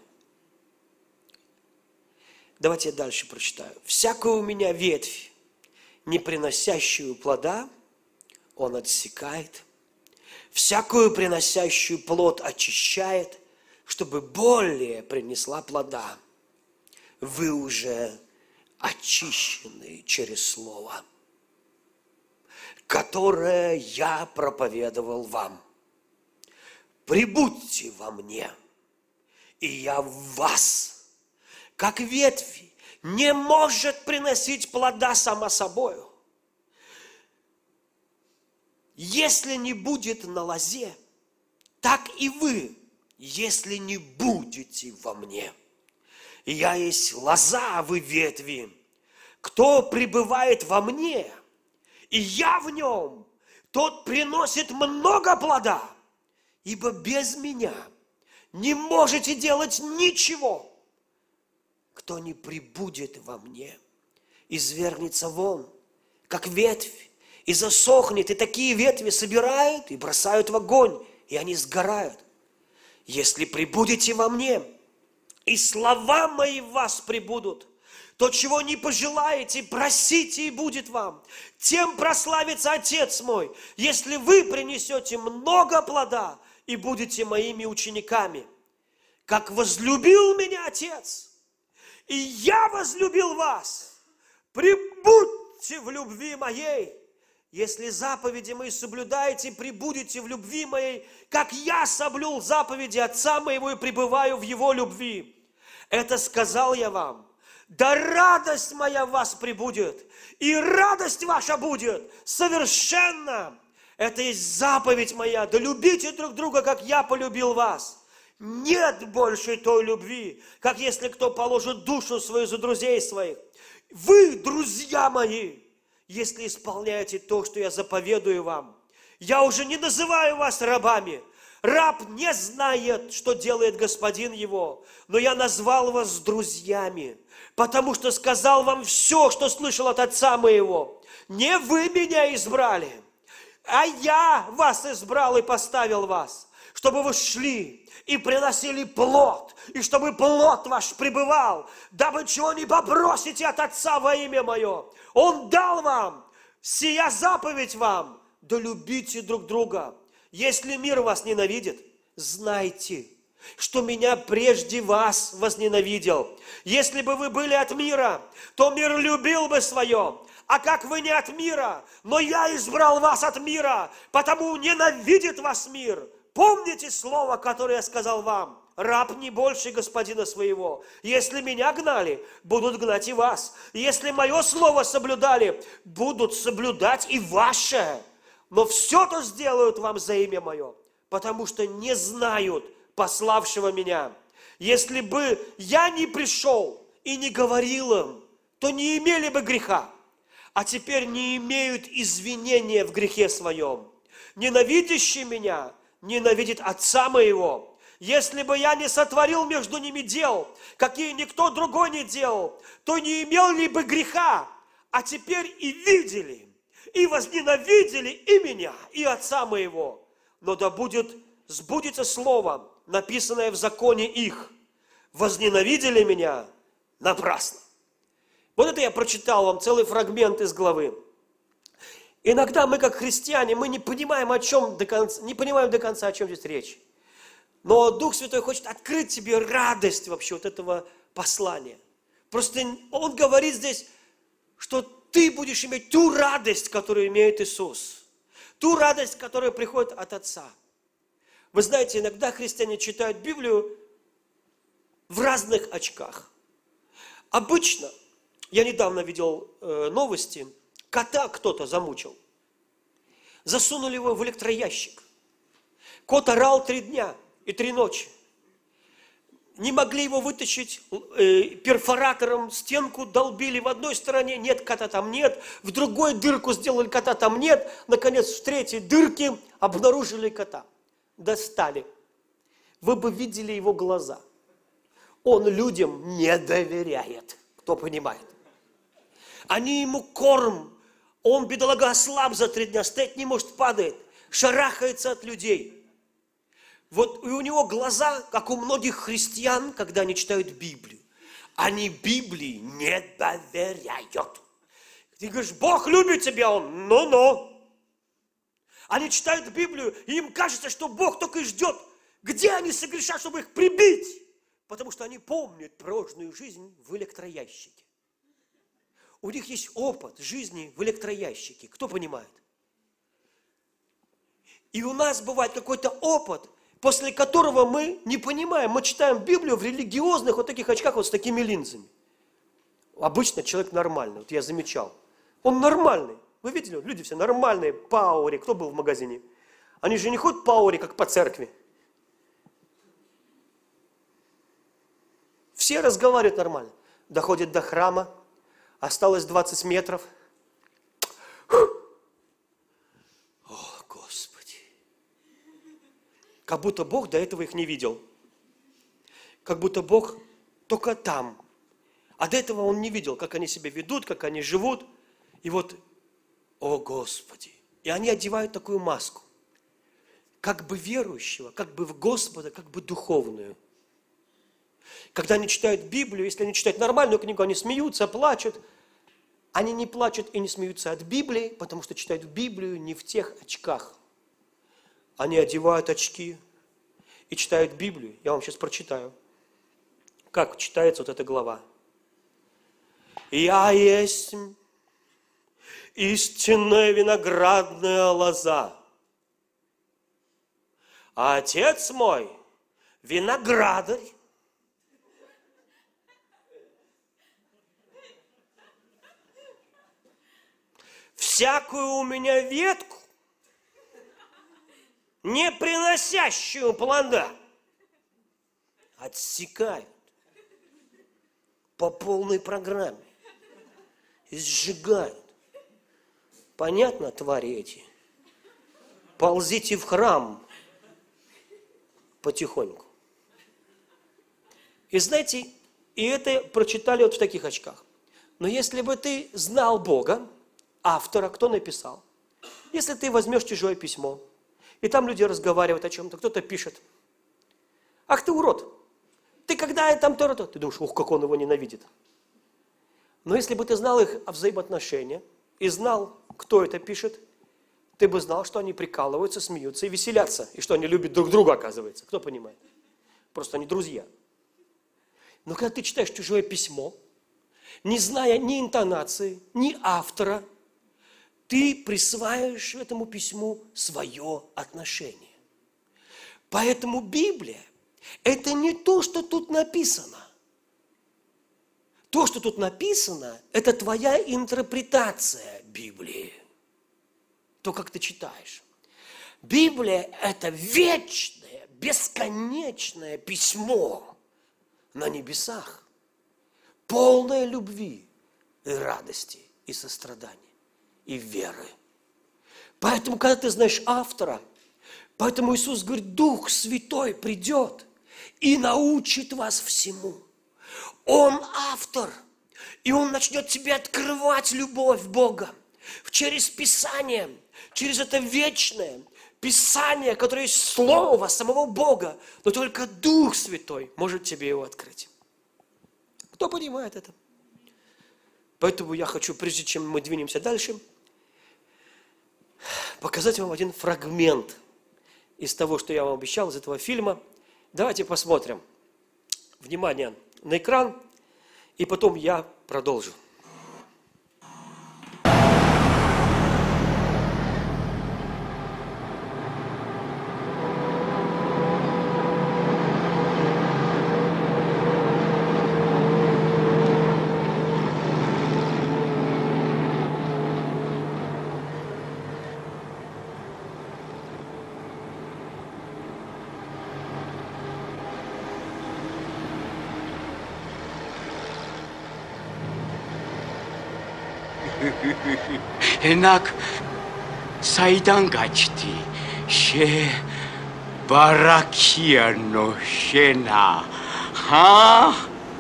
Давайте я дальше прочитаю. «Всякую у меня ветвь, не приносящую плода, он отсекает. Всякую приносящую плод очищает, чтобы более принесла плода. Вы уже очищены через слово, которое я проповедовал вам. Прибудьте во мне, и я в вас, как ветвь не может приносить плода сама собою. Если не будет на лозе, так и вы, если не будете во мне. Я есть лоза, а вы ветви. Кто пребывает во мне, и я в нем, тот приносит много плода, ибо без меня не можете делать ничего. Кто не пребудет во мне, извергнется вон, как ветвь, и засохнет, и такие ветви собирают и бросают в огонь, и они сгорают. Если пребудете во мне, и слова мои в вас пребудут, то, чего не пожелаете, просите, и будет вам. Тем прославится Отец мой, если вы принесете много плода и будете моими учениками. Как возлюбил меня Отец, и я возлюбил вас, пребудьте в любви моей. Если заповеди мои соблюдаете, пребудете в любви моей, как я соблюл заповеди Отца моего и пребываю в Его любви. Это сказал я вам. Да радость моя в вас пребудет, и радость ваша будет совершенна. Это есть заповедь моя, да любите друг друга, как я полюбил вас. Нет больше той любви, как если кто положит душу свою за друзей своих. Вы, друзья мои, если исполняете то, что я заповедую вам. Я уже не называю вас рабами. Раб не знает, что делает господин его, но я назвал вас друзьями, потому что сказал вам все, что слышал от Отца моего. Не вы меня избрали, а я вас избрал и поставил вас, чтобы вы шли и приносили плод, и чтобы плод ваш пребывал, дабы чего не попросите от Отца во имя мое. Он дал вам, сия заповедь вам, да любите друг друга. Если мир вас ненавидит, знайте, что меня прежде вас возненавидел. Если бы вы были от мира, то мир любил бы свое. А как вы не от мира, но я избрал вас от мира, потому ненавидит вас мир. Помните слово, которое я сказал вам? Раб не больше господина своего. Если меня гнали, будут гнать и вас. Если мое слово соблюдали, будут соблюдать и ваше. Но все то сделают вам за имя мое, потому что не знают пославшего меня. Если бы я не пришел и не говорил им, то не имели бы греха, а теперь не имеют извинения в грехе своем. Ненавидящий меня ненавидит Отца моего. Если бы я не сотворил между ними дел, какие никто другой не делал, то не имел ли бы греха, а теперь и видели, и возненавидели и меня, и Отца моего. Но да будет сбудется слово, написанное в законе их. Возненавидели меня напрасно. Вот это я прочитал вам целый фрагмент из главы. Иногда мы, как христиане, мы не понимаем до конца, о чем здесь речь. Но Дух Святой хочет открыть тебе радость вообще вот этого послания. Просто Он говорит здесь, что ты будешь иметь ту радость, которую имеет Иисус. Ту радость, которая приходит от Отца. Вы знаете, иногда христиане читают Библию в разных очках. Обычно, я недавно видел новости, кота кто-то замучил. Засунули его в электроящик. Кот орал 3 дня и 3 ночи. Не могли его вытащить, перфоратором стенку долбили в одной стороне, нет, кота там нет. В другой дырку сделали, кота там нет. Наконец, в 3-й дырке обнаружили кота. Достали. Вы бы видели его глаза. Он людям не доверяет, кто понимает. Они ему корм. Он, бедолага, ослаб за 3 дня, стоять не может, падает, шарахается от людей. Вот и у него глаза, как у многих христиан, когда они читают Библию. Они Библии не доверяют. Ты говоришь, Бог любит тебя, он, ну-ну. Они читают Библию, и им кажется, что Бог только и ждет, где они согрешат, чтобы их прибить. Потому что они помнят прожженную жизнь в электроящике. У них есть опыт жизни в электроящике. Кто понимает? И у нас бывает какой-то опыт, после которого мы не понимаем. Мы читаем Библию в религиозных вот таких очках, вот с такими линзами. Обычно человек нормальный, вот я замечал. Он нормальный. Вы видели, люди все нормальные, по ауре. Кто был в магазине? Они же не ходят по ауре, как по церкви. Все разговаривают нормально. Доходит до храма, осталось 20 метров. О, Господи! Как будто Бог до этого их не видел. Как будто Бог только там. А до этого Он не видел, как они себя ведут, как они живут. И вот, о Господи! И они одевают такую маску. Как бы верующего, как бы в Господа, как бы духовную. Когда они читают Библию, если они читают нормальную книгу, они смеются, плачут. Они не плачут и не смеются от Библии, потому что читают Библию не в тех очках. Они одевают очки и читают Библию. Я вам сейчас прочитаю, как читается вот эта глава. «Я есть истинная виноградная лоза, а Отец мой виноградарь. Всякую у меня ветку, не приносящую плода, отсекают по полной программе и сжигают. Понятно, твари эти? Ползите в храм потихоньку». И знаете, и это прочитали вот в таких очках. Но если бы ты знал Бога, автора, кто написал, если ты возьмешь чужое письмо, и там люди разговаривают о чем-то, кто-то пишет: «Ах ты урод! Ты когда там то-то?» Ты думаешь: ух, как он его ненавидит. Но если бы ты знал их взаимоотношения и знал, кто это пишет, ты бы знал, что они прикалываются, смеются и веселятся, и что они любят друг друга, оказывается. Кто понимает? Просто они друзья. Но когда ты читаешь чужое письмо, не зная ни интонации, ни автора, ты присваиваешь этому письму свое отношение. Поэтому Библия – это не то, что тут написано. То, что тут написано, это твоя интерпретация Библии. То, как ты читаешь. Библия – это вечное, бесконечное письмо на небесах, полное любви и радости, и сострадания, и веры. Поэтому, когда ты знаешь автора, поэтому Иисус говорит: Дух Святой придет и научит вас всему. Он автор, и Он начнет тебе открывать любовь Бога через Писание, через это вечное Писание, которое есть Слово самого Бога, но только Дух Святой может тебе его открыть. Кто понимает это? Поэтому я хочу, прежде чем мы двинемся дальше, показать вам один фрагмент из того, что я вам обещал, из этого фильма. Давайте посмотрим. Внимание на экран, и потом я продолжу.
Энак сайдан гачти ше баракиано шена ха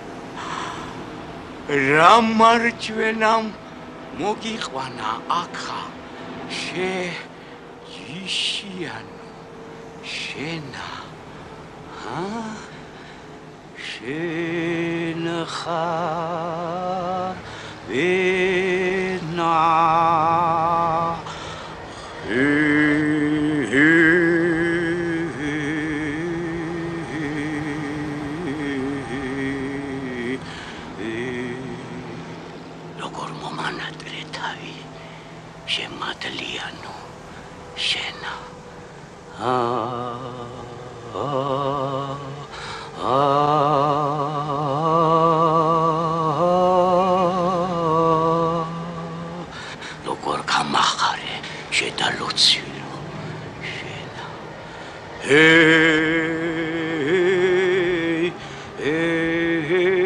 рамарчвенам могиყვანა აქა ше იშიანო შენა ха შენხა ვენა როგორ მომანადრე თავი შემადლიანო შენა როგორ გამახარე შედალოცილო შენა ჰეი ჰეი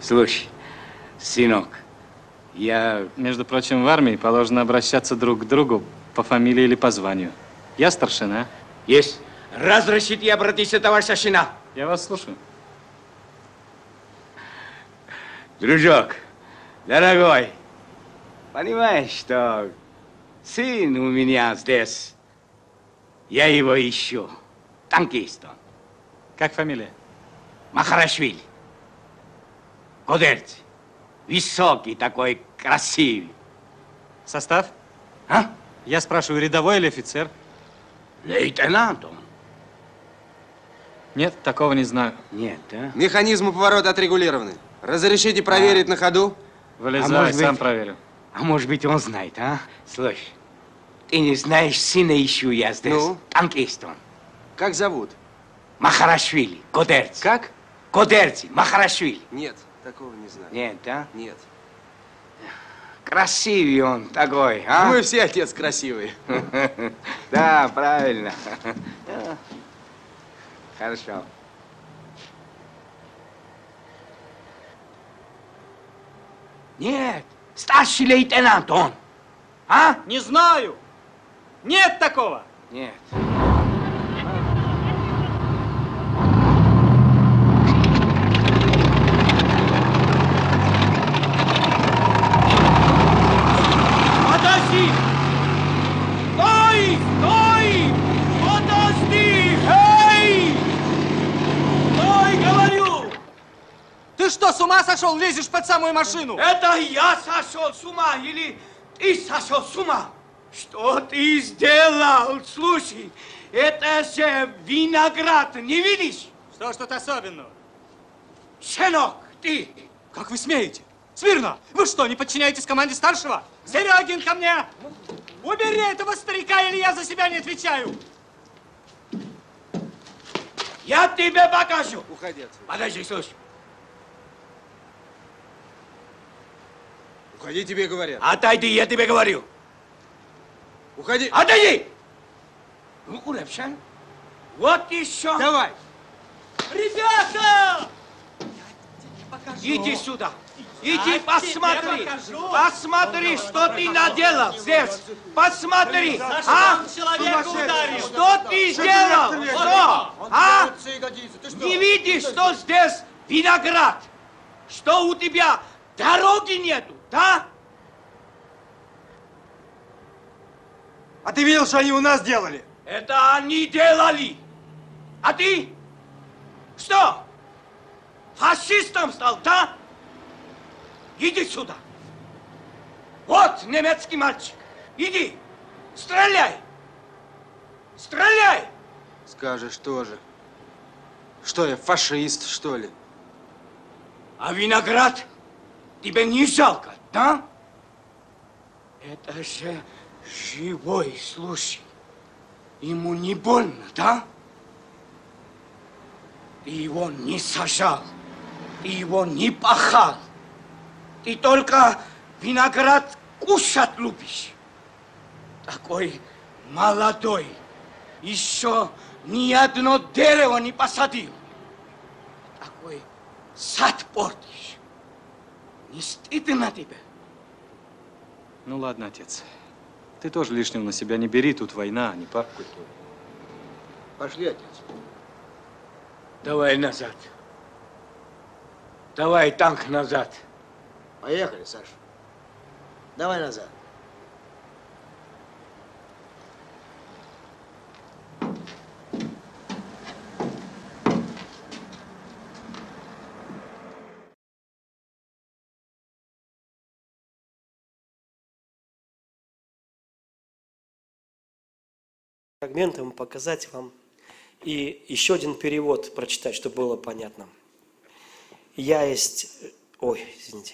Слушай, сынок, я...
Между прочим, в армии положено обращаться друг к другу по фамилии или по званию. Я старшина.
Есть. Разрешите обратиться, товарищ старшина?
Я вас слушаю.
Дружок, дорогой, понимаешь, что сын у меня здесь, я его ищу. Танкист он.
Как фамилия?
Махарашвили. Кудерцы. Высокий такой, красивый.
Состав?
А?
Я спрашиваю, рядовой или офицер?
Лейтенант он.
Нет, такого не знаю.
Нет, да?
Механизмы поворота отрегулированы. Разрешите проверить на ходу?
Вылезай,
может быть-
сам проверю.
А может быть, он знает, а? Слушай, ты не знаешь, сына ищу я здесь.
Ну?
Танкист он.
Как зовут?
Махарашвили, Кудерцы.
Как?
Кудерцы, Махарашвили.
Нет, такого не знаю.
Нет, да?
Нет.
Красивый он такой, а?
Мы все, отец, красивые.
Да, правильно. Хорошо. Нет, старший лейтенант он. А?
Не знаю! Нет такого!
Нет.
Подожди! Стой! Стой! Подожди! Эй! Стой, говорю!
Ты что, с ума сошел? Лезешь под самую машину!
Это я сошел с ума или ты сошел с ума? Что ты сделал? Слушай, это же виноград, не видишь?
Что ж тут особенного?
Щенок, ты!
Как вы смеете? Смирно! Вы что, не подчиняетесь команде старшего? Серегин, ко мне! Убери этого старика, или я за себя не отвечаю!
Я тебе покажу!
Уходи отсюда.
Подожди, слушай.
Уходи, тебе говорят.
Отойди, я тебе говорю.
Уходи.
Отойди! Ну, Урепшан, вот еще.
Давай.
Ребята! Иди сюда. Иди, посмотри. Посмотри, что ты наделал здесь. Посмотри. А? Что ты сделал? Что? А? Не видишь, что здесь виноград? Что у тебя дороги нету, да?
А ты видел, что они у нас делали?
Это они делали. А ты? Что? Фашистом стал, да? Иди сюда. Вот немецкий мальчик. Иди. Стреляй. Стреляй.
Скажешь тоже. Что я, фашист, что ли?
А виноград тебе не жалко, да? Это же живой, слушай. Ему не больно, да? Ты его не сажал, ты его не пахал. Ты только виноград кушать любишь. Такой молодой, еще ни одно дерево не посадил. Такой сад портишь. Не стыдно тебе?
Ну ладно, отец. Ты тоже лишнего на себя не бери, тут война, а не парк культуры.
Пошли, отец.
Давай назад. Давай танк назад.
Поехали, Саша. Давай назад.
Фрагментом показать вам и еще один перевод прочитать, чтобы было понятно. Я есть... Ой, извините.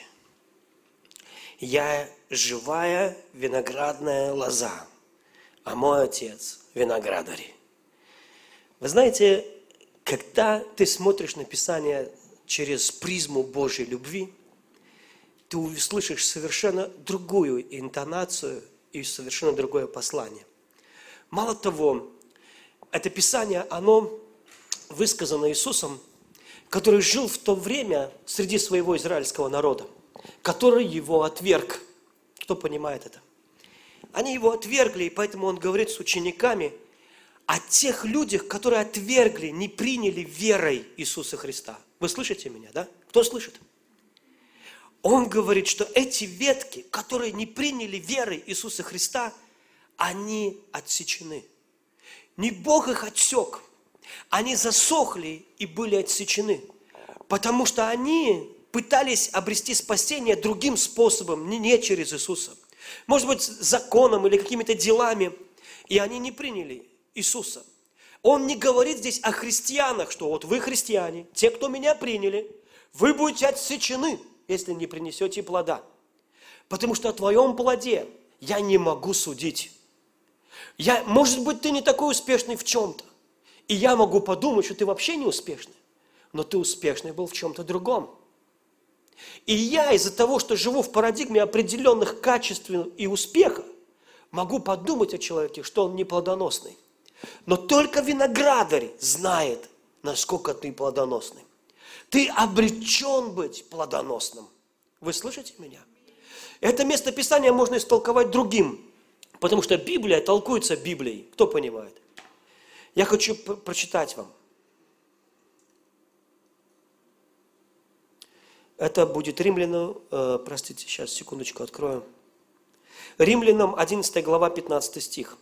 Я живая виноградная лоза, а мой отец виноградарь. Вы знаете, когда ты смотришь на Писание через призму Божьей любви, ты услышишь совершенно другую интонацию и совершенно другое послание. Мало того, это Писание, оно высказано Иисусом, который жил в то время среди своего израильского народа, который его отверг. Кто понимает это? Они его отвергли, и поэтому он говорит с учениками о тех людях, которые отвергли, не приняли верой Иисуса Христа. Вы слышите меня, да? Кто слышит? Он говорит, что эти ветки, которые не приняли верой Иисуса Христа, они отсечены. Не Бог их отсек, они засохли и были отсечены, потому что они пытались обрести спасение другим способом, не через Иисуса. Может быть, законом или какими-то делами, и они не приняли Иисуса. Он не говорит здесь о христианах, что вот вы христиане, те, кто меня приняли, вы будете отсечены, если не принесете плода. Потому что о твоем плоде я не могу судить. Может быть, ты не такой успешный в чем-то. И я могу подумать, что ты вообще не успешный. Но ты успешный был в чем-то другом. И я из-за того, что живу в парадигме определенных качеств и успеха, могу подумать о человеке, что он не плодоносный. Но только виноградарь знает, насколько ты плодоносный. Ты обречен быть плодоносным. Вы слышите меня? Это местописание можно истолковать другим, потому что Библия толкуется Библией. Кто понимает? Я хочу прочитать вам. Это будет Римлянам, простите, сейчас, секундочку, открою. Римлянам 11 глава, 15 стих.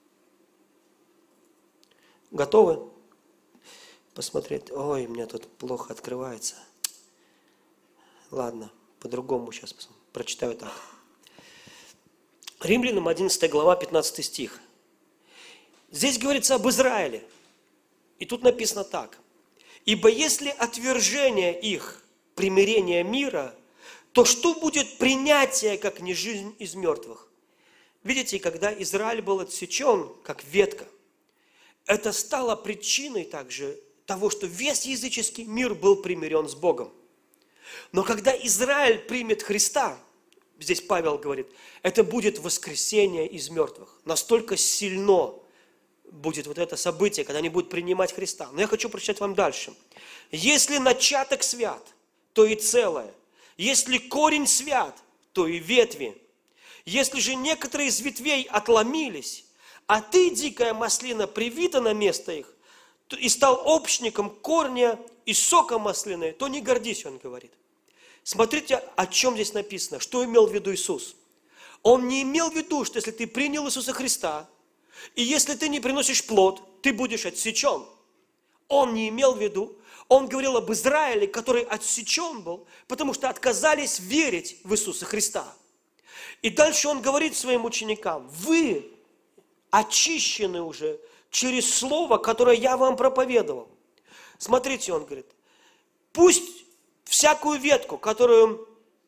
Готовы посмотреть? Ой, у меня тут плохо открывается. Ладно, по-другому сейчас прочитаю так. Римлянам 11 глава, 15 стих. Здесь говорится об Израиле. И тут написано так. «Ибо если отвержение их примирение мира, то что будет принятие, как не жизнь из мертвых?» Видите, когда Израиль был отсечен, как ветка, это стало причиной также того, что весь языческий мир был примирен с Богом. Но когда Израиль примет Христа, здесь Павел говорит, это будет воскресение из мертвых. Настолько сильно будет вот это событие, когда они будут принимать Христа. Но я хочу прочитать вам дальше. «Если начаток свят, то и целое. Если корень свят, то и ветви. Если же некоторые из ветвей отломились, а ты, дикая маслина, привита на место их, и стал общником корня и сока маслины, то не гордись», он говорит. Смотрите, о чем здесь написано, что имел в виду Иисус. Он не имел в виду, что если ты принял Иисуса Христа, и если ты не приносишь плод, ты будешь отсечен. Он не имел в виду. Он говорил об Израиле, который отсечен был, потому что отказались верить в Иисуса Христа. И дальше он говорит своим ученикам, вы очищены уже через слово, которое я вам проповедовал. Смотрите, он говорит, пусть всякую ветку, которую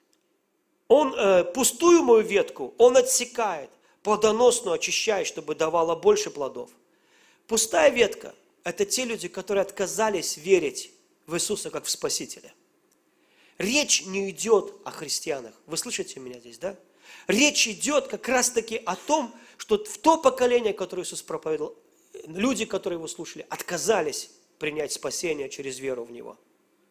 пустую мою ветку, он отсекает, плодоносную очищает, чтобы давала больше плодов. Пустая ветка – это те люди, которые отказались верить в Иисуса как в Спасителя. Речь не идет о христианах. Вы слышите меня здесь, да? Речь идет как раз-таки о том, что в то поколение, которое Иисус проповедовал, люди, которые его слушали, отказались принять спасение через веру в Него.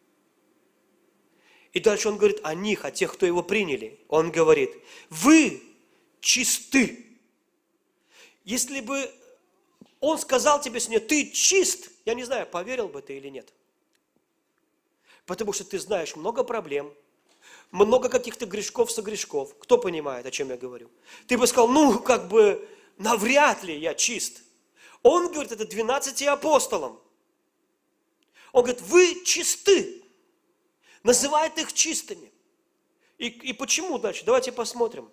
И дальше он говорит о них, о тех, кто его приняли. Он говорит, вы чисты. Если бы он сказал тебе сегодня, ты чист, я не знаю, поверил бы ты или нет. Потому что ты знаешь много проблем, много каких-то грешков-согрешков. Кто понимает, о чем я говорю? Ты бы сказал, навряд ли я чист. Он говорит, это 12 апостолам. Он говорит, вы чисты. Называет их чистыми. И почему дальше? Давайте посмотрим.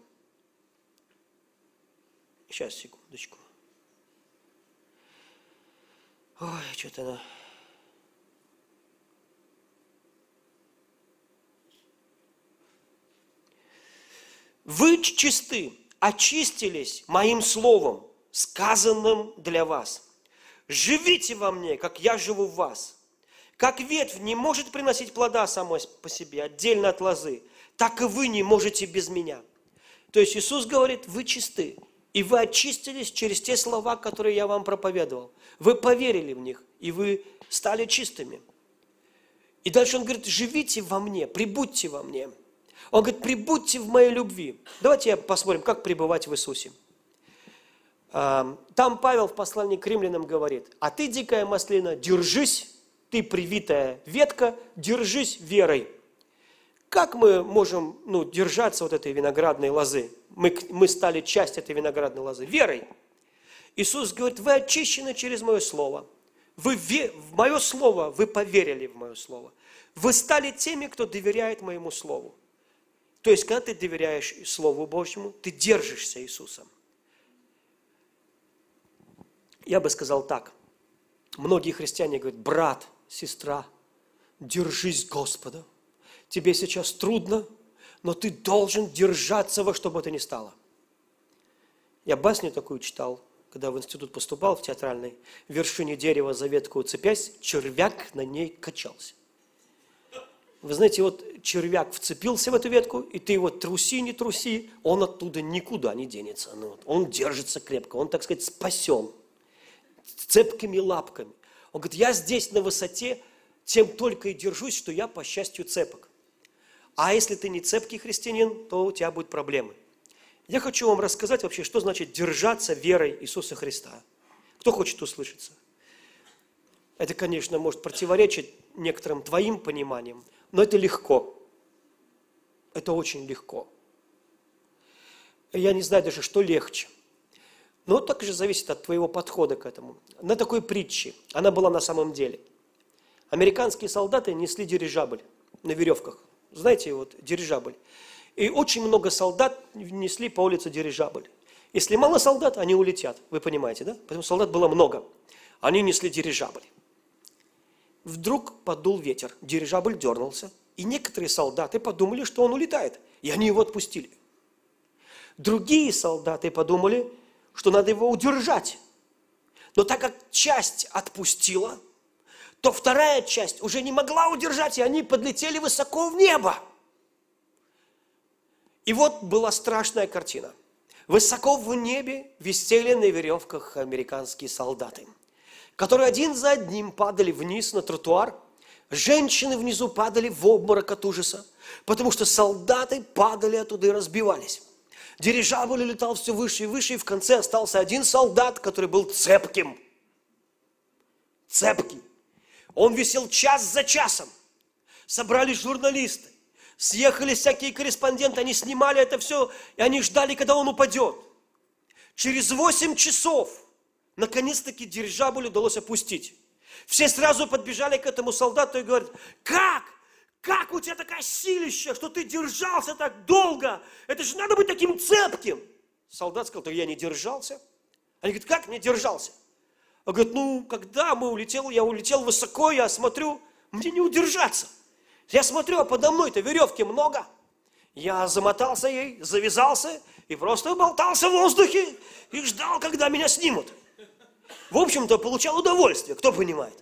Сейчас, секундочку. Ой, что-то она... Вы чисты, очистились моим словом, сказанным для вас. Живите во мне, как я живу в вас. Как ветвь не может приносить плода самой по себе, отдельно от лозы, так и вы не можете без меня. То есть Иисус говорит, вы чисты, и вы очистились через те слова, которые я вам проповедовал. Вы поверили в них, и вы стали чистыми. И дальше он говорит, живите во мне, пребудьте во мне. Он говорит, пребудьте в моей любви. Давайте посмотрим, как пребывать в Иисусе. Там Павел в послании к римлянам говорит, а ты, дикая маслина, держись, ты привитая ветка, держись верой. Как мы можем держаться вот этой виноградной лозы? Мы стали часть этой виноградной лозы. Верой. Иисус говорит, вы очищены через мое слово. В мое слово, вы поверили в мое слово. Вы стали теми, кто доверяет моему слову. То есть, когда ты доверяешь Слову Божьему, ты держишься Иисусом. Я бы сказал так. Многие христиане говорят, брат, сестра, держись Господа. Тебе сейчас трудно, но ты должен держаться во что бы то ни стало. Я басню такую читал, когда в институт поступал, в театральный. В вершине дерева за ветку цепясь, червяк на ней качался. Вы знаете, вот червяк вцепился в эту ветку, и ты его труси, не труси, он оттуда никуда не денется. Он держится крепко, он, так сказать, спасен. Цепкими лапками. Он говорит, я здесь на высоте, тем только и держусь, что я, по счастью, цепок. А если ты не цепкий христианин, то у тебя будут проблемы. Я хочу вам рассказать вообще, что значит держаться верой Иисуса Христа. Кто хочет услышаться? Это, конечно, может противоречить некоторым твоим пониманиям, но это легко. Это очень легко. Я не знаю даже, что легче. Но также зависит от твоего подхода к этому. На такой притче, она была на самом деле. Американские солдаты несли дирижабль на веревках. Знаете, вот дирижабль. И очень много солдат несли по улице дирижабль. Если мало солдат, они улетят. Вы понимаете, да? Поэтому солдат было много. Они несли дирижабль. Вдруг подул ветер, дирижабль дернулся. И некоторые солдаты подумали, что он улетает. И они его отпустили. Другие солдаты подумали, что надо его удержать. Но так как часть отпустила, то вторая часть уже не могла удержать, и они подлетели высоко в небо. И вот была страшная картина. Высоко в небе висели на веревках американские солдаты, которые один за одним падали вниз на тротуар. Женщины внизу падали в обморок от ужаса, потому что солдаты падали оттуда и разбивались. Дирижабль летал все выше и выше, и в конце остался один солдат, который был цепким. Цепкий. Он висел час за часом. Собрались журналисты, съехались всякие корреспонденты, они снимали это все, и они ждали, когда он упадет. Через 8 часов, наконец-таки, дирижабль удалось опустить. Все сразу подбежали к этому солдату и говорят, как? Как у тебя такая силища, что ты держался так долго? Это же надо быть таким цепким. Солдат сказал, я не держался. Они говорят, как не держался? Он говорит, когда я улетел высоко, я смотрю, мне не удержаться. Я смотрю, а подо мной-то веревки много. Я замотался ей, завязался и просто болтался в воздухе и ждал, когда меня снимут. В общем-то, получал удовольствие, кто понимает.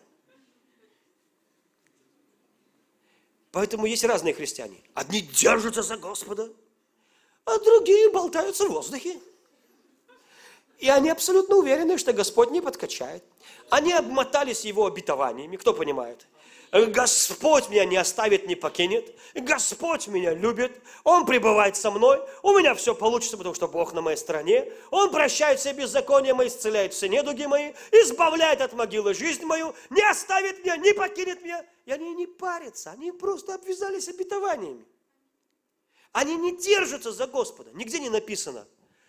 Поэтому есть разные христиане. Одни держатся за Господа, а другие болтаются в воздухе. И они абсолютно уверены, что Господь не подкачает. Они обмотались Его обетованиями, кто понимает? Господь меня не оставит, не покинет. Господь меня любит. Он пребывает со мной. У меня все получится, потому что Бог на моей стороне. Он прощает все беззакония мои, исцеляет все недуги мои, избавляет от могилы жизнь мою, не оставит меня, не покинет меня. И они не парятся, они просто обвязались обетованиями. Они не держатся за Господа. Нигде не написано.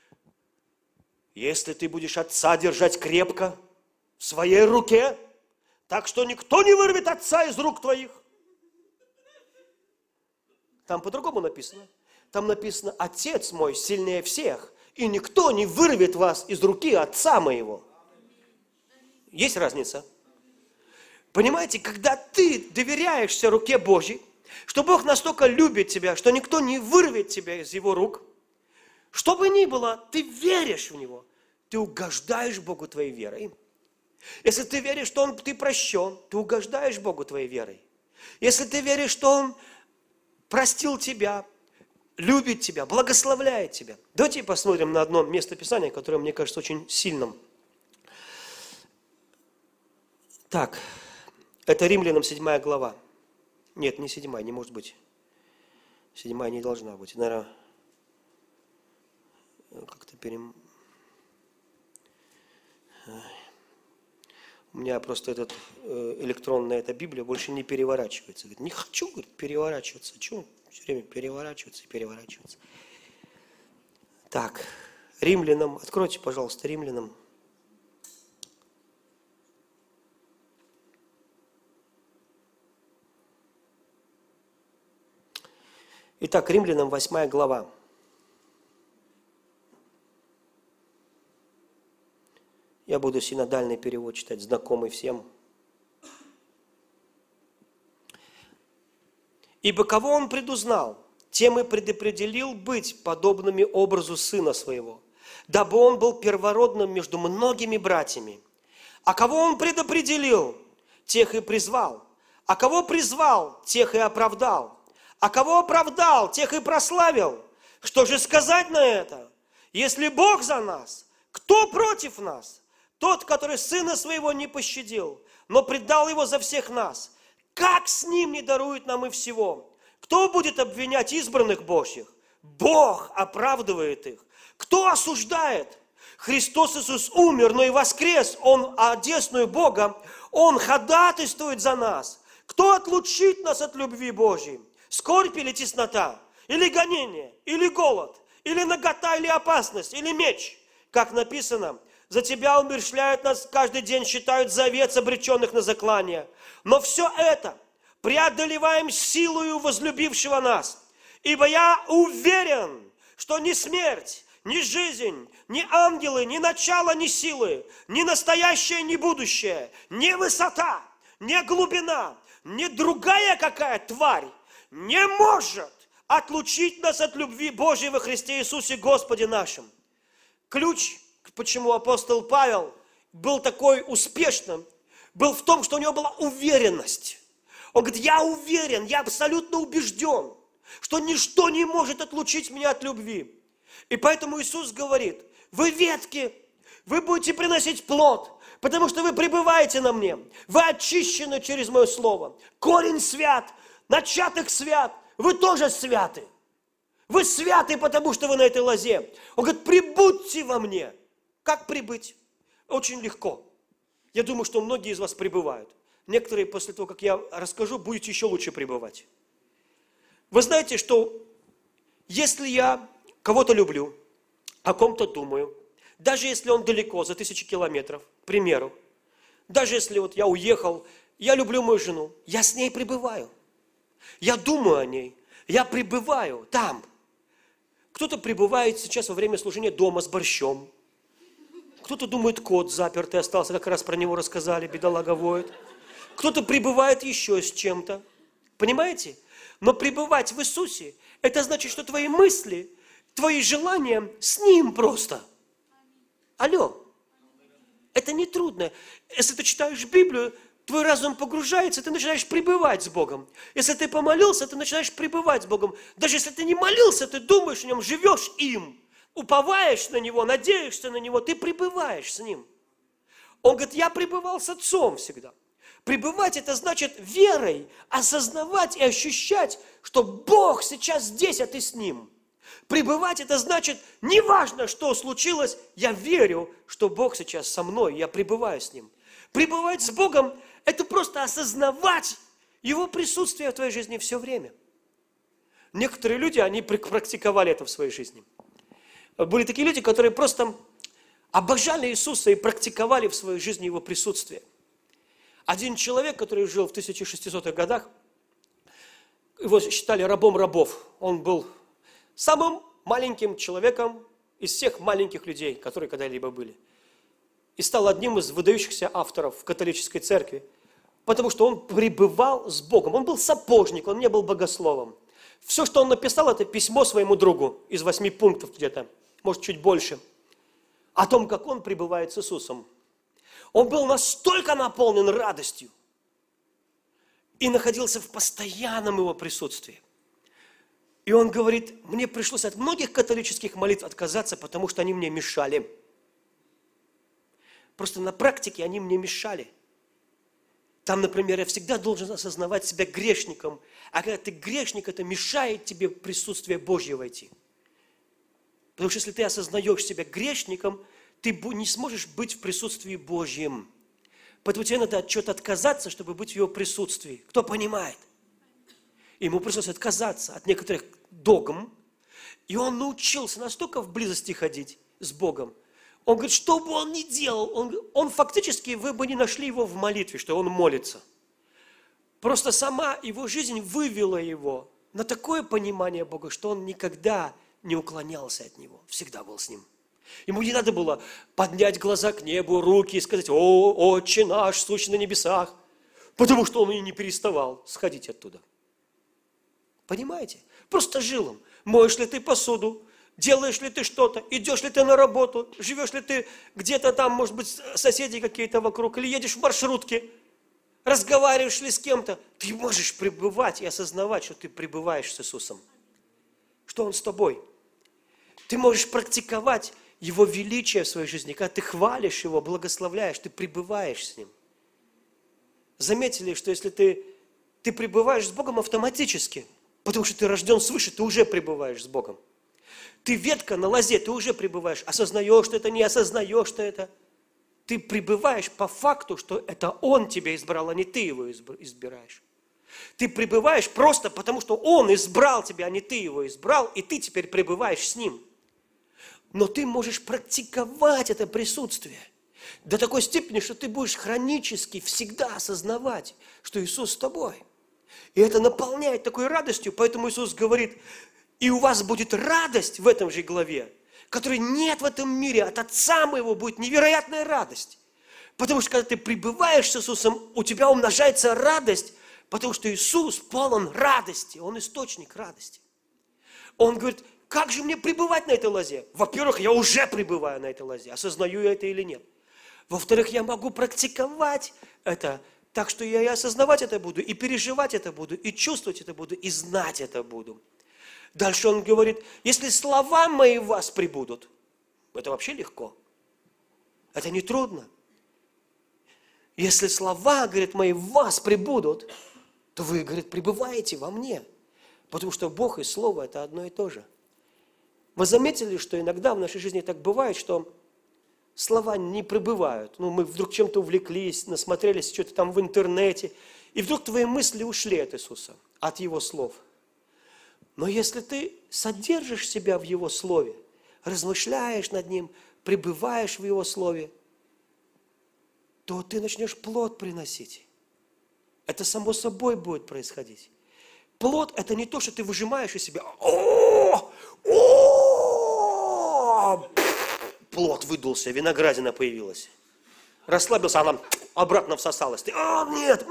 Если ты будешь отца держать крепко в своей руке, так что никто не вырвет отца из рук твоих. Там по-другому написано. Там написано, отец мой сильнее всех, и никто не вырвет вас из руки отца моего. Есть разница? Понимаете, когда ты доверяешься руке Божьей, что Бог настолько любит тебя, что никто не вырвет тебя из Его рук, что бы ни было, ты веришь в Него, ты угождаешь Богу твоей верой. Если ты веришь, что ты прощен, ты угождаешь Богу твоей верой. Если ты веришь, что Он простил тебя, любит тебя, благословляет тебя. Давайте посмотрим на одно место Писания, которое, мне кажется, очень сильным. Так, это Римлянам 7 глава. Нет, не 7, не может быть. 7 не должна быть. Наверное, как-то У меня просто электронная эта Библия больше не переворачивается. Говорит, не хочу, говорит, переворачиваться. Чего все время переворачиваться и переворачиваться? Так, Римлянам, откройте, пожалуйста, Римлянам. Итак, Римлянам 8 глава. Я буду синодальный перевод читать, знакомый всем. «Ибо кого он предузнал, тем и предопределил быть подобными образу Сына Своего, дабы он был первородным между многими братьями. А кого он предопределил, тех и призвал. А кого призвал, тех и оправдал. А кого оправдал, тех и прославил. Что же сказать на это? Если Бог за нас, кто против нас? Тот, который Сына Своего не пощадил, но предал Его за всех нас. Как с Ним не дарует нам и всего? Кто будет обвинять избранных Божьих? Бог оправдывает их. Кто осуждает? Христос Иисус умер, но и воскрес. Он одесную Бога. Он ходатайствует за нас. Кто отлучит нас от любви Божьей? Скорбь или теснота? Или гонение? Или голод? Или нагота? Или опасность? Или меч? Как написано, за тебя умерщвляют нас каждый день, считают за овец, обреченных на заклание. Но все это преодолеваем силою возлюбившего нас. Ибо я уверен, что ни смерть, ни жизнь, ни ангелы, ни начало, ни силы, ни настоящее, ни будущее, ни высота, ни глубина, ни другая какая тварь не может отлучить нас от любви Божьей во Христе Иисусе Господе нашим. Ключ, почему апостол Павел был такой успешным, был в том, что у него была уверенность. Он говорит, я уверен, я абсолютно убежден, что ничто не может отлучить меня от любви. И поэтому Иисус говорит, вы ветки, вы будете приносить плод, потому что вы пребываете на мне, вы очищены через мое слово. Корень свят, начаток свят, вы тоже святы. Вы святы, потому что вы на этой лозе. Он говорит, прибудьте во мне. Как прибыть? Очень легко. Я думаю, что многие из вас пребывают. Некоторые после того, как я расскажу, будете еще лучше пребывать. Вы знаете, что если я кого-то люблю, о ком-то думаю, даже если он далеко, за 1000 километров, к примеру, даже если вот я уехал, я люблю мою жену, я с ней пребываю. Я думаю о ней, я пребываю там. Кто-то пребывает сейчас во время служения дома с борщом. Кто-то думает, кот запертый остался, как раз про него рассказали, бедолага воет. Кто-то пребывает еще с чем-то. Понимаете? Но пребывать в Иисусе, это значит, что твои мысли, твои желания с Ним просто. Алло. Это не трудно. Если ты читаешь Библию, твой разум погружается, ты начинаешь пребывать с Богом. Если ты помолился, ты начинаешь пребывать с Богом. Даже если ты не молился, ты думаешь о Нем, живешь им, уповаешь на Него, надеешься на Него, ты пребываешь с Ним. Он говорит, я пребывал с Отцом всегда. Пребывать – это значит верой осознавать и ощущать, что Бог сейчас здесь, а ты с Ним. Пребывать – это значит, неважно, что случилось, я верю, что Бог сейчас со мной, я пребываю с Ним. Пребывать с Богом – это просто осознавать Его присутствие в твоей жизни все время. Некоторые люди, они практиковали это в своей жизни. Были такие люди, которые просто обожали Иисуса и практиковали в своей жизни Его присутствие. Один человек, который жил в 1600-х годах, его считали рабом рабов. Он был самым маленьким человеком из всех маленьких людей, которые когда-либо были. И стал одним из выдающихся авторов в католической церкви, потому что он пребывал с Богом. Он был сапожник, он не был богословом. Все, что он написал, это письмо своему другу из 8 пунктов где-то, может, чуть больше, о том, как он пребывает с Иисусом. Он был настолько наполнен радостью и находился в постоянном Его присутствии. И он говорит, мне пришлось от многих католических молитв отказаться, потому что они мне мешали. Просто на практике они мне мешали. Там, например, я всегда должен осознавать себя грешником. А когда ты грешник, это мешает тебе в присутствие Божье войти. Потому что если ты осознаешь себя грешником, ты не сможешь быть в присутствии Божьем. Поэтому тебе надо от чего-то отказаться, чтобы быть в Его присутствии. Кто понимает? Ему пришлось отказаться от некоторых догм. И он научился настолько в близости ходить с Богом. Он говорит, что бы он ни делал, он фактически, вы бы не нашли его в молитве, что он молится. Просто сама его жизнь вывела его на такое понимание Бога, что он никогда не уклонялся от Него, всегда был с Ним. Ему не надо было поднять глаза к небу, руки и сказать, «О, Отче наш, сущий на небесах», потому что он и не переставал сходить оттуда. Понимаете? Просто жил им. Моешь ли ты посуду, делаешь ли ты что-то, идешь ли ты на работу, живешь ли ты где-то там, может быть, соседи какие-то вокруг, или едешь в маршрутке, разговариваешь ли с кем-то, ты можешь пребывать и осознавать, что ты пребываешь с Иисусом, что Он с тобой. Ты можешь практиковать Его величие в своей жизни, когда ты хвалишь Его, благословляешь, ты пребываешь с Ним. Заметили, что если ты пребываешь с Богом автоматически, потому что ты рожден свыше, ты уже пребываешь с Богом. Ты ветка на лозе, ты уже пребываешь, осознаешь, что это, не осознаешь, что это. Ты пребываешь по факту, что это Он тебя избрал, а не ты Его избираешь. Ты пребываешь просто потому, что Он избрал тебя, а не ты Его избрал, и ты теперь пребываешь с Ним. Но ты можешь практиковать это присутствие до такой степени, что ты будешь хронически всегда осознавать, что Иисус с тобой. И это наполняет такой радостью, поэтому Иисус говорит, и у вас будет радость в этом же главе, которой нет в этом мире, от Отца моего будет невероятная радость. Потому что когда ты пребываешь с Иисусом, у тебя умножается радость, потому что Иисус полон радости, Он источник радости. Он говорит, как же мне пребывать на этой лозе? Во-первых, я уже пребываю на этой лозе, осознаю я это или нет. Во-вторых, я могу практиковать это, так что я и осознавать это буду, и переживать это буду, и чувствовать это буду, и знать это буду. Дальше он говорит, если слова мои в вас пребудут, это вообще легко. Это не трудно. Если слова, говорит, мои в вас пребудут, то вы, говорит, пребываете во мне. Потому что Бог и Слово – это одно и то же. Вы заметили, что иногда в нашей жизни так бывает, что слова не пребывают. Мы вдруг чем-то увлеклись, насмотрелись что-то там в интернете, и вдруг твои мысли ушли от Иисуса, от Его слов. Но если ты содержишь себя в Его Слове, размышляешь над Ним, пребываешь в Его Слове, то ты начнешь плод приносить. Это само собой будет происходить. Плод – это не то, что ты выжимаешь из себя. Плод выдулся, виноградина появилась. Расслабился, она обратно всосалась. Ты, нет!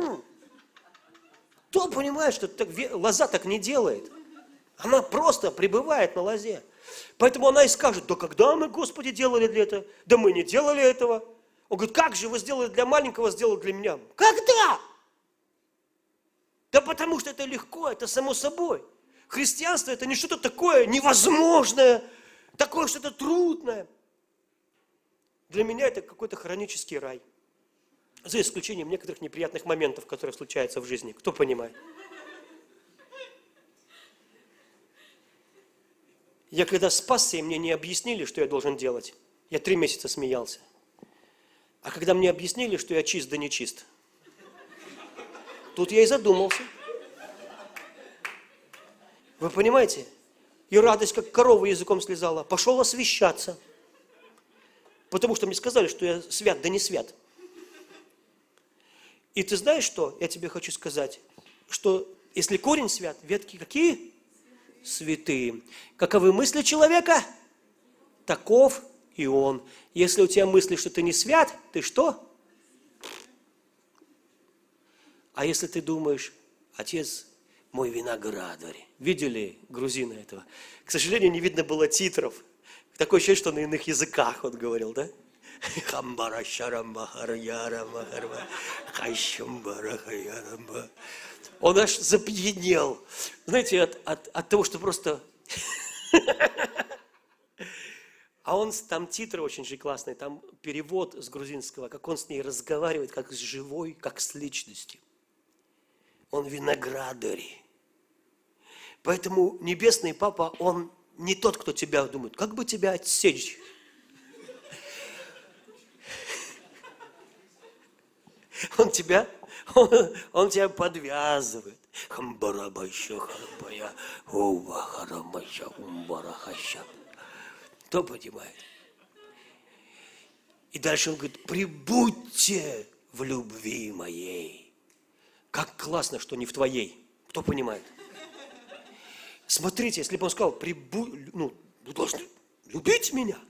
Кто понимает, что лоза так не делает? Она просто пребывает на лозе. Поэтому она и скажет, да когда мы, Господи, делали для этого? Да мы не делали этого. Он говорит, как же вы сделали для маленького, сделали для меня? Когда? Да потому что это легко, это само собой. Христианство – это не что-то такое невозможное, такое что-то трудное. Для меня это какой-то хронический рай. За исключением некоторых неприятных моментов, которые случаются в жизни. Кто понимает? Я когда спасся, и мне не объяснили, что я должен делать, я 3 месяца смеялся. А когда мне объяснили, что я чист да не чист, тут я и задумался. Вы понимаете? И радость, как корова языком слезала. Пошел освящаться. Потому что мне сказали, что я свят, да не свят. И ты знаешь что? Я тебе хочу сказать, что если корень свят, ветки какие? Святые. Каковы мысли человека? Таков и он. Если у тебя мысли, что ты не свят, ты что? А если ты думаешь, Отец мой виноградарь. Видели грузина этого? К сожалению, не видно было титров. Такое ощущение, что на иных языках он говорил, да? Он аж запьянел. Знаете, от того, что просто... А там титры очень же классные, там перевод с грузинского, как он с ней разговаривает, как с живой, как с личностью. Он виноградарь. Поэтому небесный папа, он не тот, кто тебя думает, как бы тебя отсечь. Он тебя подвязывает. Кто понимает? И дальше он говорит, прибудьте в любви моей. Как классно, что не в твоей. Кто понимает? Смотрите, если бы он сказал, вы должны любить меня.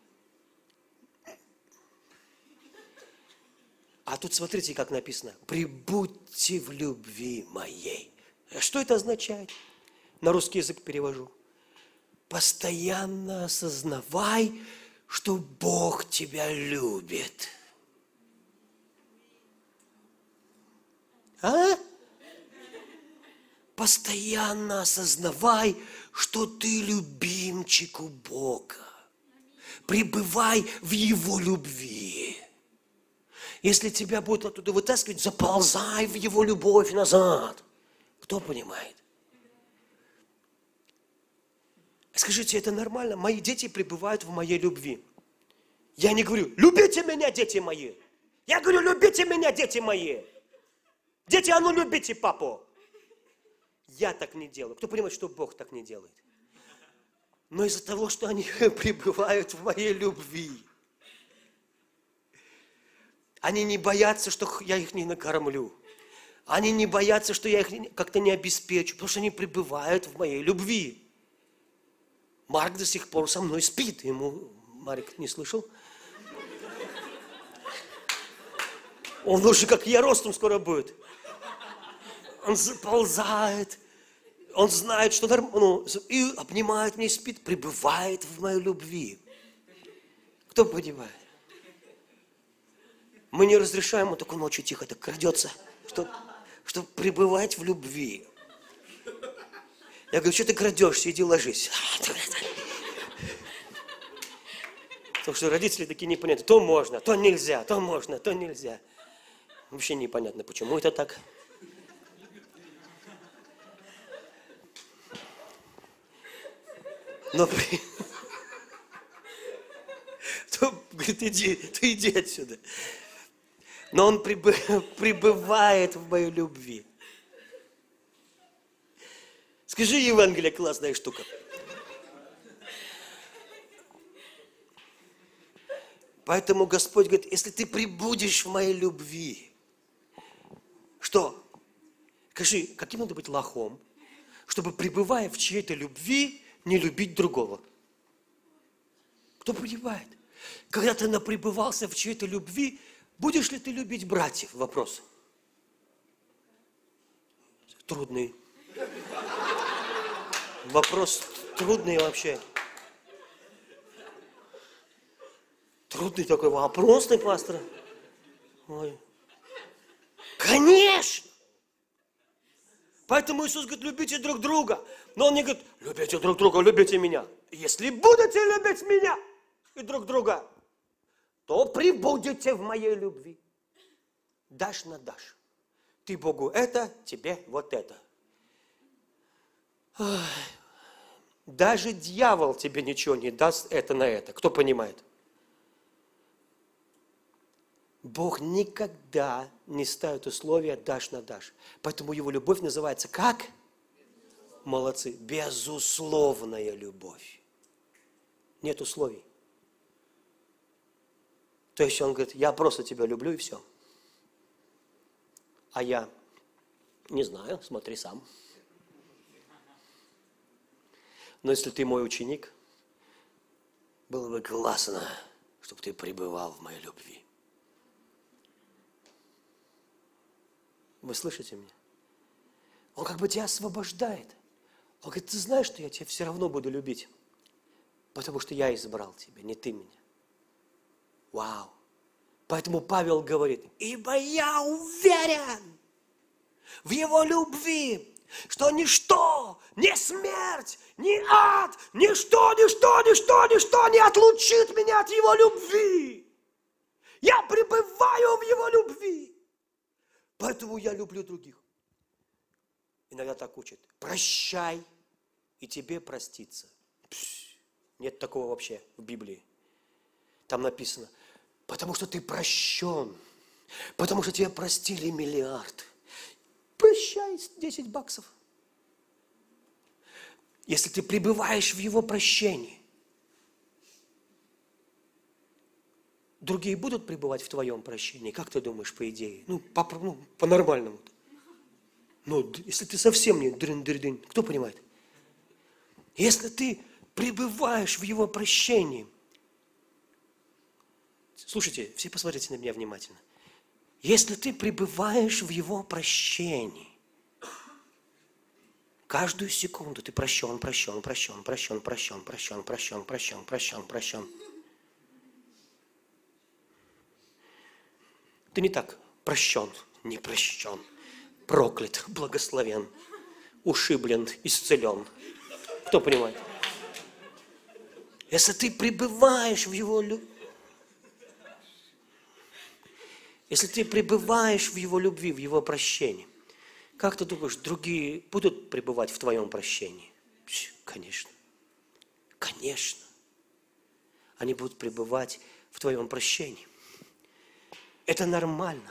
А тут смотрите, как написано, прибудьте в любви моей. Что это означает? На русский язык перевожу. Постоянно осознавай, что Бог тебя любит. А? Постоянно осознавай, что ты любимчик у Бога. Пребывай в Его любви. Если тебя будут оттуда вытаскивать, заползай в Его любовь назад. Кто понимает? Скажите, это нормально? Мои дети пребывают в моей любви. Я не говорю, любите меня, дети мои. Я говорю, любите меня, дети мои. Дети, а ну любите папу. Я так не делаю. Кто понимает, что Бог так не делает? Но из-за того, что они пребывают в моей любви, они не боятся, что я их не накормлю. Они не боятся, что я их как-то не обеспечу, потому что они пребывают в моей любви. Марк до сих пор со мной спит. Марк не слышал? Он уже как я ростом скоро будет. Он заползает. Он знает, что нормально. И обнимает меня и спит. Пребывает в моей любви. Кто понимает? Мы не разрешаем, он такой ночью тихо так крадется, чтобы пребывать в любви. Я говорю, что ты крадешься, иди ложись. Потому что родители такие непонятные. То можно, то нельзя, то можно, то нельзя. Вообще непонятно, почему это так. Но говорит, ты иди отсюда. Но он пребывает в моей любви. Скажи, Евангелие классная штука. Поэтому Господь говорит, если ты пребудешь в моей любви, что? Скажи, каким надо быть лохом, чтобы, пребывая в чьей-то любви, не любить другого? Кто понимает? Когда ты напребывался в чьей-то любви, будешь ли ты любить братьев? Вопрос. Трудный. Вопрос трудный вообще. Трудный такой вопрос, пастор. Ой. Конечно! Поэтому Иисус говорит, любите друг друга. Но Он не говорит, любите друг друга, любите меня. Если будете любить меня и друг друга, то прибудете в моей любви. Дашь на дашь. Ты Богу это, тебе вот это. Ой. Даже дьявол тебе ничего не даст это на это. Кто понимает? Бог никогда не ставит условия дашь на дашь. Поэтому Его любовь называется как? Молодцы. Безусловная любовь. Нет условий. То есть Он говорит, я просто тебя люблю и все. А я не знаю, смотри сам. Но если ты мой ученик, было бы классно, чтобы ты пребывал в моей любви. Вы слышите меня? Он как бы тебя освобождает. Он говорит, ты знаешь, что я тебя все равно буду любить, потому что я избрал тебя, не ты меня. Вау! Поэтому Павел говорит, ибо я уверен в Его любви, что ничто, ни смерть, ни ад, ничто не отлучит меня от Его любви. Я пребываю в Его любви. Поэтому я люблю других. Иногда так учат. Прощай, и тебе простится. Нет такого вообще в Библии. Там написано, потому что ты прощен, потому что тебя простили миллиард. Прощай 10 баксов. Если ты пребываешь в Его прощении, другие будут пребывать в твоем прощении? Как ты думаешь, по идее? По-нормальному. Если ты совсем не дрын-дырдынь, кто понимает? Если ты пребываешь в Его прощении, слушайте, все посмотрите на меня внимательно. Если ты пребываешь в Его прощении, каждую секунду ты прощен. Ты не так прощен, не прощен, проклят, благословен, ушиблен, исцелен. Кто понимает? Если ты пребываешь в Его любви, если ты пребываешь в Его любви, в Его прощении, как ты думаешь, другие будут пребывать в твоем прощении? Конечно. Конечно. Они будут пребывать в твоем прощении. Это нормально.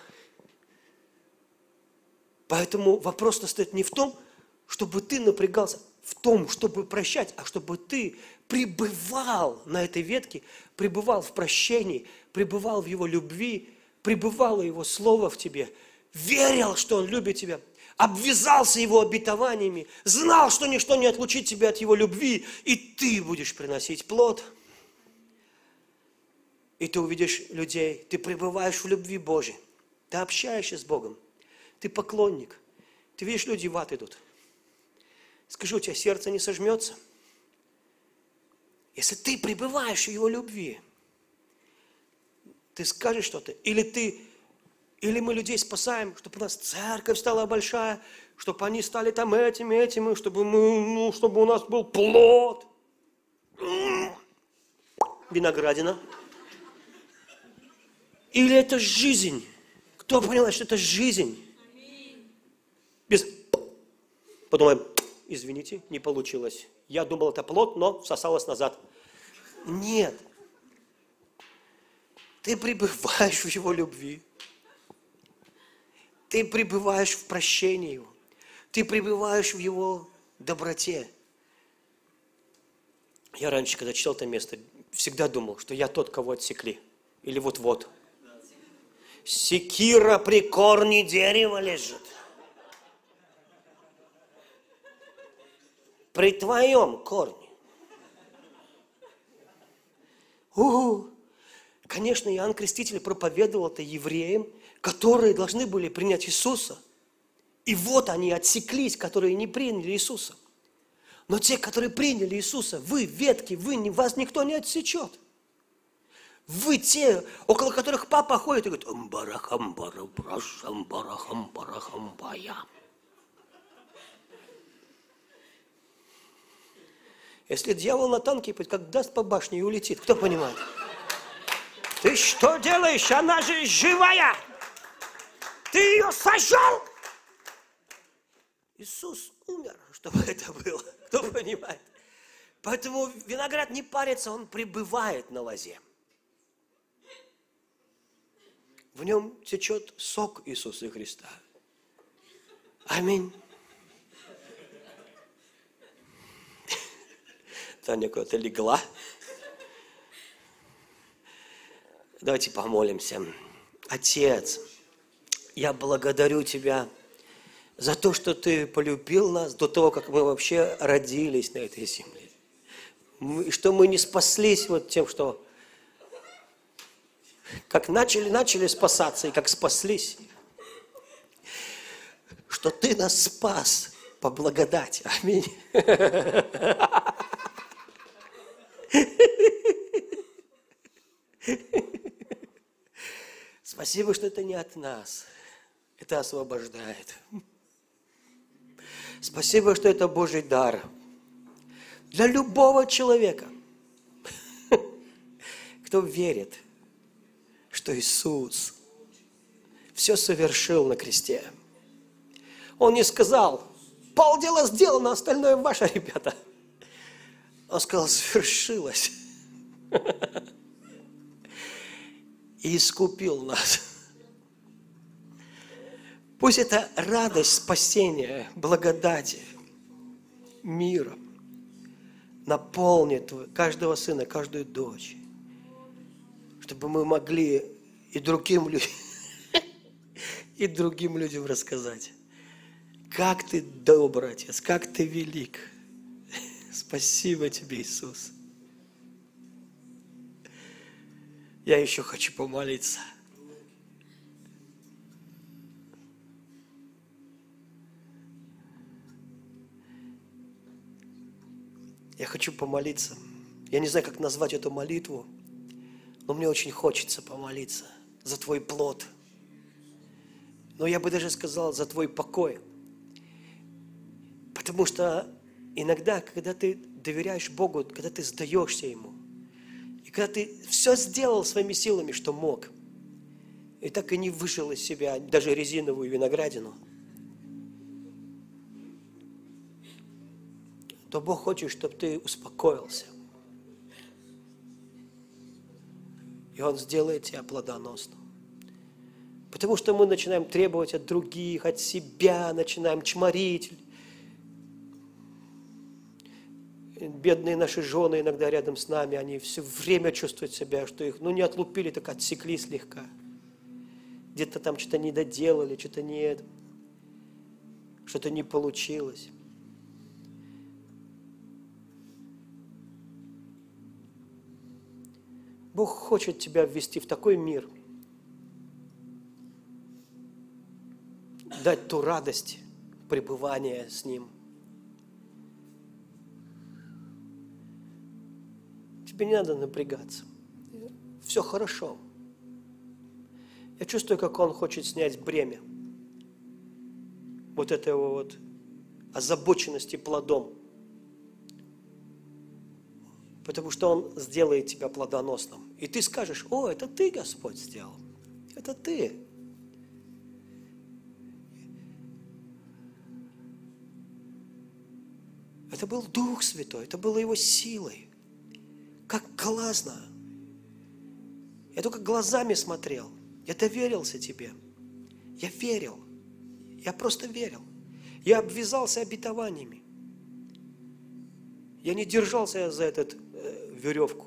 Поэтому вопрос стоит не в том, чтобы ты напрягался в том, чтобы прощать, а чтобы ты пребывал на этой ветке, пребывал в прощении, пребывал в Его любви, пребывало Его Слово в тебе, верил, что Он любит тебя, обвязался Его обетованиями, знал, что ничто не отлучит тебя от Его любви, и ты будешь приносить плод. И ты увидишь людей, ты пребываешь в любви Божьей, ты общаешься с Богом, ты поклонник, ты видишь, люди в ад идут. Скажи, у тебя сердце не сожмется? Если ты пребываешь в Его любви, ты скажешь что-то, или мы людей спасаем, чтобы у нас церковь стала большая, чтобы они стали там этими, чтобы у нас был плод. Виноградина. Или это жизнь? Кто понимает, что это жизнь? Подумаем, извините, не получилось. Я думал, это плод, но всосалось назад. Нет. Ты пребываешь в Его любви. Ты пребываешь в прощении Его. Ты пребываешь в Его доброте. Я раньше, когда читал это место, всегда думал, что я тот, кого отсекли. Или вот-вот. Секира при корне дерева лежит. При твоем корне. Конечно, Иоанн Креститель проповедовал это евреям, которые должны были принять Иисуса. И вот они отсеклись, которые не приняли Иисуса. Но те, которые приняли Иисуса, вы ветки, вас никто не отсечет. Вы те, около которых папа ходит и говорит, амбарахамбарабрашамбарахамбарахамбая. Если дьявол на танке, как даст по башне и улетит, кто понимает? Ты что делаешь? Она же живая! Ты ее сожжал! Иисус умер, чтобы это было. Кто понимает? Поэтому виноград не парится, он пребывает на лозе. В нем течет сок Иисуса Христа. Аминь. Таня куда-то легла. Давайте помолимся. Отец, я благодарю Тебя за то, что Ты полюбил нас до того, как мы вообще родились на этой земле. И что мы не спаслись вот тем, что как начали спасаться и как спаслись. Что Ты нас спас по благодати. Аминь. Спасибо, что это не от нас. Это освобождает. Спасибо, что это Божий дар. Для любого человека, кто верит, что Иисус все совершил на кресте. Он не сказал, полдела сделано, остальное ваше, ребята. Он сказал, свершилось. И искупил нас. Пусть эта радость спасения, благодати, мира наполнит каждого сына, каждую дочь, чтобы мы могли и другим людям рассказать, как ты добр, Отец, как ты велик. Спасибо тебе, Иисус. Я еще хочу помолиться. Я хочу помолиться. Я не знаю, как назвать эту молитву, но мне очень хочется помолиться за твой плод. Но я бы даже сказал, за твой покой. Потому что иногда, когда ты доверяешь Богу, когда ты сдаешься Ему, и когда ты все сделал своими силами, что мог, и так и не вышел из себя даже резиновую виноградину, то Бог хочет, чтобы ты успокоился. И Он сделает тебя плодоносным. Потому что мы начинаем требовать от других, от себя, начинаем чморить. Бедные наши жены иногда рядом с нами, они все время чувствуют себя, что их, не отлупили, так отсекли слегка. Где-то там что-то не доделали, что-то не получилось. Бог хочет тебя ввести в такой мир, дать ту радость пребывания с Ним. Тебе не надо напрягаться. Все хорошо. Я чувствую, как Он хочет снять бремя вот этого озабоченности плодом. Потому что Он сделает тебя плодоносным. И ты скажешь, это ты, Господь, сделал. Это ты. Это был Дух Святой, это было Его силой. Как классно. Я только глазами смотрел. Я доверился Тебе. Я верил. Я просто верил. Я обвязался обетованиями. Я не держался за эту веревку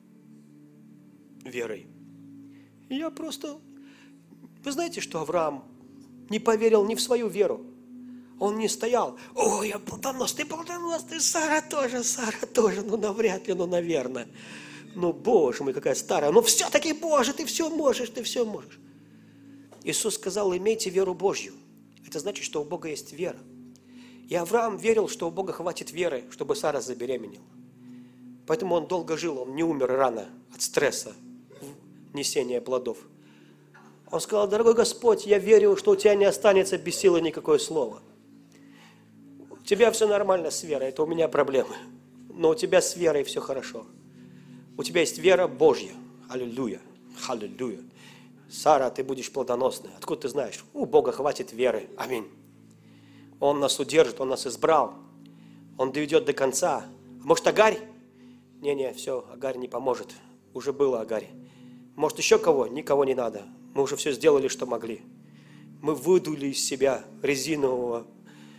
верой. Я просто... Вы знаете, что Авраам не поверил ни в свою веру. Он не стоял. Я плодоносный, Сара тоже. Навряд ли, наверное. Боже мой, какая старая. Все-таки, Боже, ты все можешь. Иисус сказал, имейте веру Божью. Это значит, что у Бога есть вера. И Авраам верил, что у Бога хватит веры, чтобы Сара забеременела. Поэтому он долго жил, он не умер рано от стресса несения плодов. Он сказал, дорогой Господь, я верю, что у Тебя не останется без силы никакое слово. У Тебя все нормально с верой, это у меня проблемы. Но у Тебя с верой все хорошо. У Тебя есть вера Божья. Аллилуйя. Аллилуйя. Сара, ты будешь плодоносной. Откуда ты знаешь? У Бога хватит веры. Аминь. Он нас удержит, Он нас избрал. Он доведет до конца. Может, Агарь? Не, все, Агарь не поможет. Уже было Агарь. Может, еще кого? Никого не надо. Мы уже все сделали, что могли. Мы выдули из себя резинового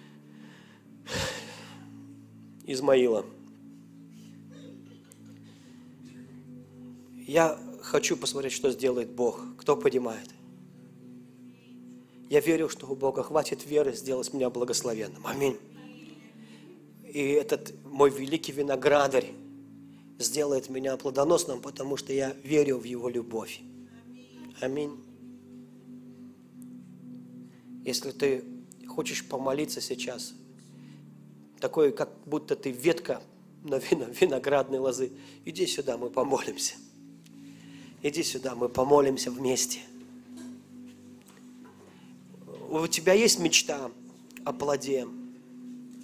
Измаила. Я хочу посмотреть, что сделает Бог. Кто понимает? Я верю, что у Бога хватит веры сделать меня благословенным. Аминь. И этот мой великий виноградарь сделает меня плодоносным, потому что я верю в Его любовь. Аминь. Если ты хочешь помолиться сейчас, такой, как будто ты ветка на виноградной лозы, иди сюда, мы помолимся. Иди сюда, мы помолимся вместе. У тебя есть мечта о плоде?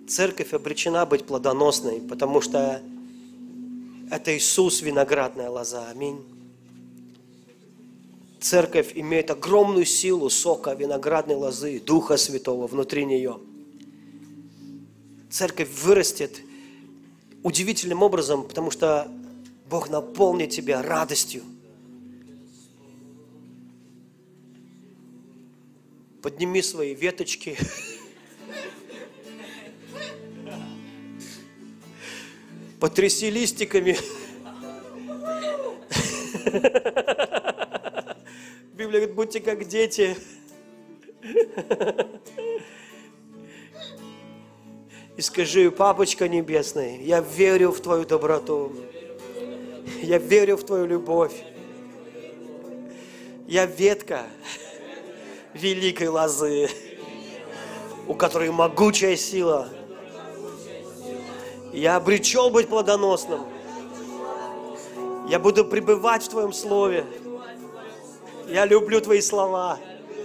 Церковь обречена быть плодоносной, потому что это Иисус виноградная лоза. Аминь. Церковь имеет огромную силу сока виноградной лозы, Духа Святого внутри нее. Церковь вырастет удивительным образом, потому что Бог наполнит тебя радостью. Подними свои веточки. Потряси листиками. Библия говорит, будьте как дети. И скажи, папочка небесный, я верю в Твою доброту. Я верю в Твою любовь. Я ветка великой лозы, у которой могучая сила. Я обречен быть плодоносным. Я буду пребывать в Твоем Слове. Я люблю Твои слова.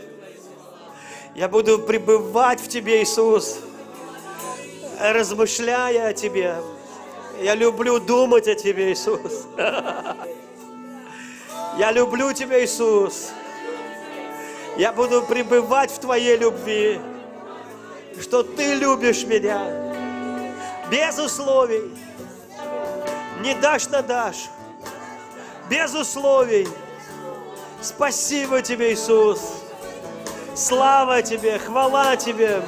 Я буду пребывать в Тебе, Иисус, размышляя о Тебе. Я люблю думать о Тебе, Иисус. Я люблю Тебя, Иисус. Я буду пребывать в Твоей любви, что Ты любишь меня. Без условий. Не дашь на дашь. Без условий. Спасибо Тебе, Иисус. Слава Тебе, хвала Тебе.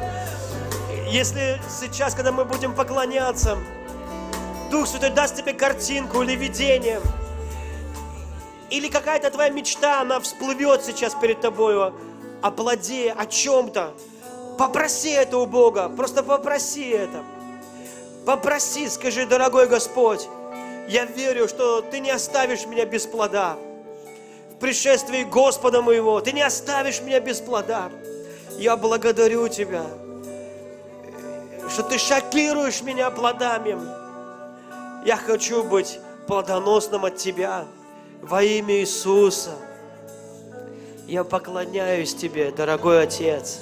Если сейчас, когда мы будем поклоняться, Дух Святой даст тебе картинку или видение, или какая-то твоя мечта, она всплывет сейчас перед тобою о плоде, о чем-то, попроси это у Бога, просто попроси это. Попроси, скажи, дорогой Господь, я верю, что Ты не оставишь меня без плода. В пришествии Господа моего Ты не оставишь меня без плода. Я благодарю Тебя, что Ты шокируешь меня плодами. Я хочу быть плодоносным от Тебя во имя Иисуса. Я поклоняюсь Тебе, дорогой Отец.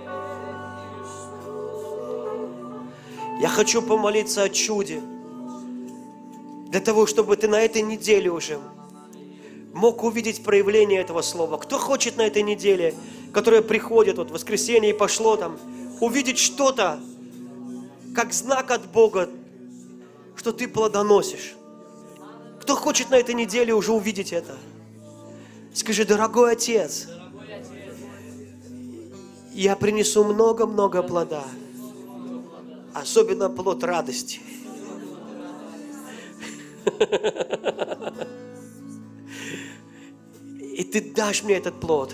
Я хочу помолиться о чуде, для того, чтобы Ты на этой неделе уже мог увидеть проявление этого слова. Кто хочет на этой неделе, которая приходит, вот в воскресенье и пошло там, увидеть что-то, как знак от Бога, что ты плодоносишь? Кто хочет на этой неделе уже увидеть это? Скажи, дорогой Отец, я принесу много-много плода, особенно плод радости. И Ты дашь мне этот плод.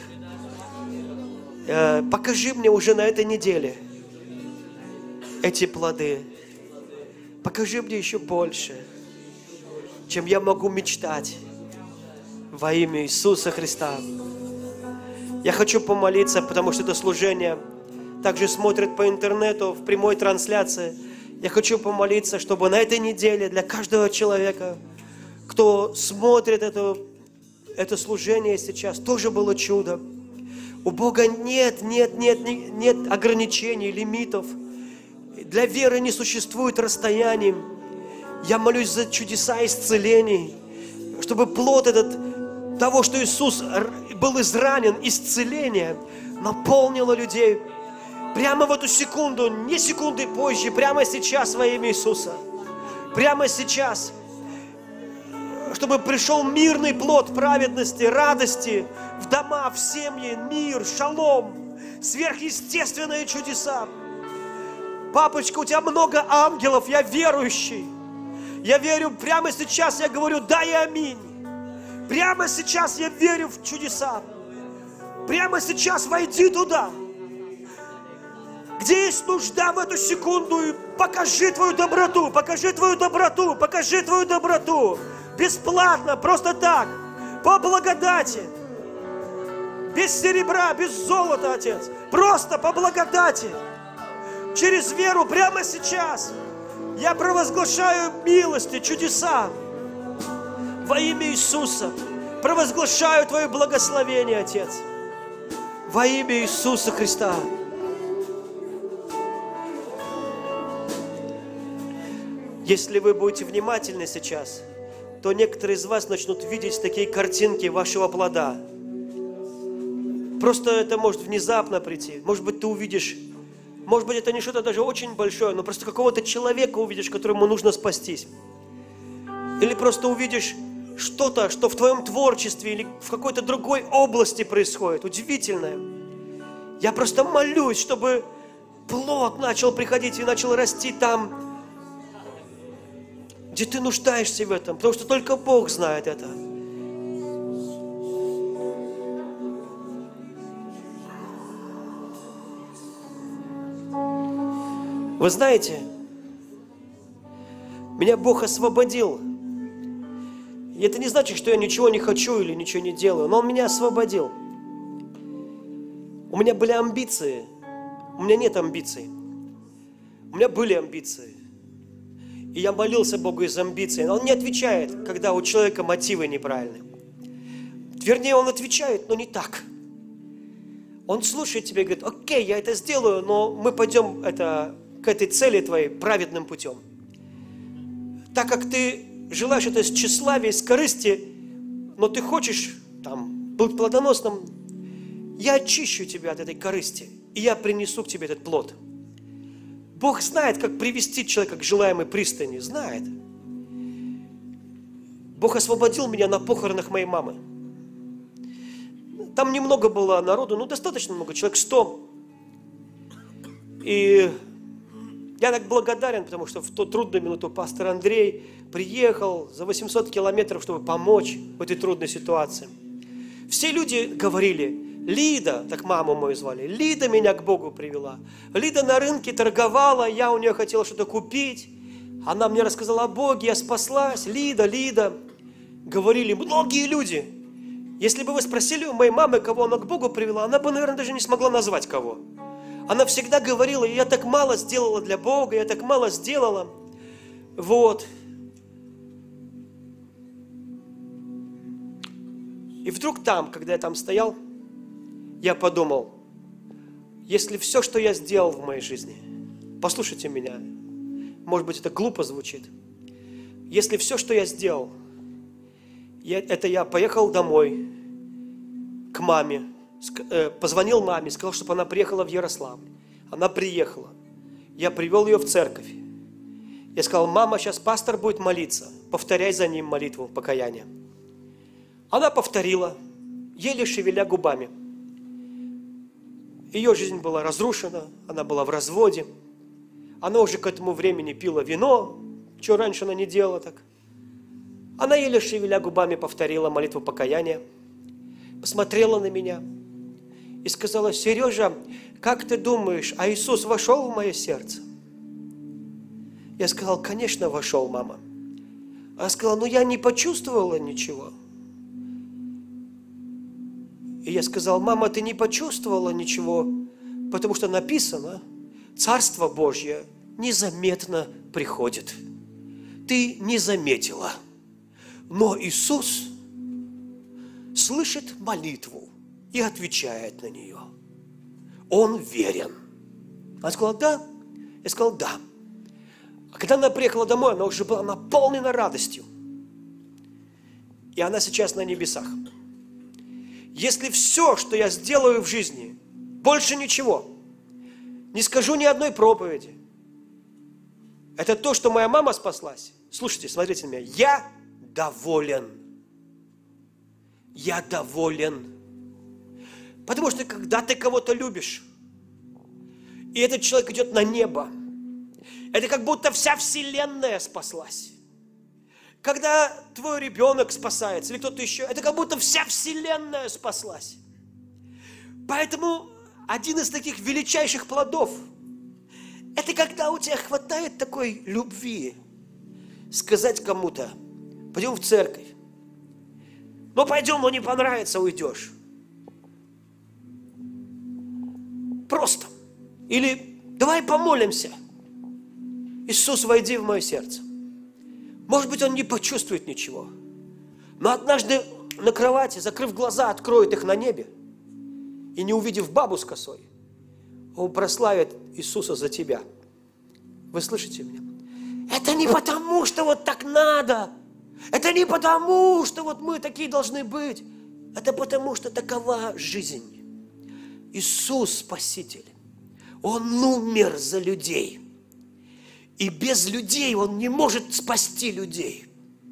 Покажи мне уже на этой неделе эти плоды. Покажи мне еще больше, чем я могу мечтать во имя Иисуса Христа. Я хочу помолиться, потому что это служение также смотрят по интернету в прямой трансляции. Я хочу помолиться, чтобы на этой неделе для каждого человека, кто смотрит это служение сейчас, тоже было чудо. У Бога нет ограничений, лимитов. Для веры не существует расстояний. Я молюсь за чудеса исцелений, чтобы плод этот, того, что Иисус был изранен, исцеление, наполнило людей. Прямо в эту секунду, не секунды позже, прямо сейчас во имя Иисуса. Прямо сейчас. Чтобы пришел мирный плод праведности, радости в дома, в семьи, мир, шалом, сверхъестественные чудеса. Папочка, у тебя много ангелов, я верующий. Я верю, прямо сейчас я говорю да и аминь. Прямо сейчас я верю в чудеса. Прямо сейчас войди туда, где есть нужда в эту секунду, и покажи Твою доброту, покажи Твою доброту, покажи Твою доброту. Бесплатно, просто так, по благодати. Без серебра, без золота, Отец. Просто по благодати. Через веру прямо сейчас я провозглашаю милости, чудеса. Во имя Иисуса провозглашаю Твое благословение, Отец. Во имя Иисуса Христа. Если вы будете внимательны сейчас, то некоторые из вас начнут видеть такие картинки вашего плода. Просто это может внезапно прийти. Может быть, ты увидишь, может быть, это не что-то даже очень большое, но просто какого-то человека увидишь, которому нужно спастись. Или просто увидишь что-то, что в твоем творчестве или в какой-то другой области происходит. Удивительное. Я просто молюсь, чтобы плод начал приходить и начал расти там, где ты нуждаешься в этом, потому что только Бог знает это. Вы знаете, меня Бог освободил. И это не значит, что я ничего не хочу или ничего не делаю, но Он меня освободил. У меня были амбиции. У меня нет амбиций. У меня были амбиции. И я молился Богу из амбиций. Но Он не отвечает, когда у человека мотивы неправильные. Вернее, Он отвечает, но не так. Он слушает тебя и говорит: окей, я это сделаю, но мы пойдем к этой цели твоей праведным путем. Так как ты желаешь это из тщеславия, из корысти, но ты хочешь быть плодоносным, я очищу тебя от этой корысти, и я принесу к тебе этот плод. Бог знает, как привести человека к желаемой пристани, знает. Бог освободил меня на похоронах моей мамы. Там немного было народу, достаточно много, человек 100. И я так благодарен, потому что в ту трудную минуту пастор Андрей приехал за 800 километров, чтобы помочь в этой трудной ситуации. Все люди говорили: Лида, так маму мою звали, Лида меня к Богу привела. Лида на рынке торговала, я у нее хотел что-то купить. Она мне рассказала о Боге, я спаслась. Лида, Лида. Говорили многие люди. Если бы вы спросили у моей мамы, кого она к Богу привела, она бы, наверное, даже не смогла назвать кого. Она всегда говорила: я так мало сделала для Бога, я так мало сделала. Вот. И вдруг там, когда я там стоял, я подумал: если все, что я сделал в моей жизни, послушайте меня, может быть, это глупо звучит, если все, что я сделал, я поехал домой к маме, позвонил маме, сказал, чтобы она приехала в Ярославль. Она приехала. Я привел ее в церковь. Я сказал: мама, сейчас пастор будет молиться, повторяй за ним молитву покаяния. Она повторила, еле шевеля губами. Ее жизнь была разрушена, она была в разводе. Она уже к этому времени пила вино, что раньше она не делала так. Она еле шевеля губами повторила молитву покаяния, посмотрела на меня и сказала: Сережа, как ты думаешь, а Иисус вошел в мое сердце? Я сказал: конечно, вошел, мама. Она сказала: я не почувствовала ничего. И я сказал: мама, ты не почувствовала ничего, потому что написано: Царство Божье незаметно приходит. Ты не заметила, но Иисус слышит молитву и отвечает на нее. Он верен. Она сказала: да. Я сказал: да. А когда она приехала домой, она уже была наполнена радостью. И она сейчас на небесах. Если все, что я сделаю в жизни, больше ничего, не скажу ни одной проповеди, это то, что моя мама спаслась. Слушайте, смотрите на меня. Я доволен. Я доволен. Потому что когда ты кого-то любишь, и этот человек идет на небо, это как будто вся вселенная спаслась. Когда твой ребенок спасается, или кто-то еще, это как будто вся вселенная спаслась. Поэтому один из таких величайших плодов, это когда у тебя хватает такой любви сказать кому-то: пойдем в церковь. Ну пойдем, но не понравится, уйдешь. Просто. Или давай помолимся. Иисус, войди в мое сердце. Может быть, он не почувствует ничего. Но однажды на кровати, закрыв глаза, откроет их на небе. И не увидев бабу с косой, он прославит Иисуса за тебя. Вы слышите меня? Это не потому, что вот так надо. Это не потому, что вот мы такие должны быть. Это потому, что такова жизнь. Иисус Спаситель. Он умер за людей. И без людей Он не может спасти людей.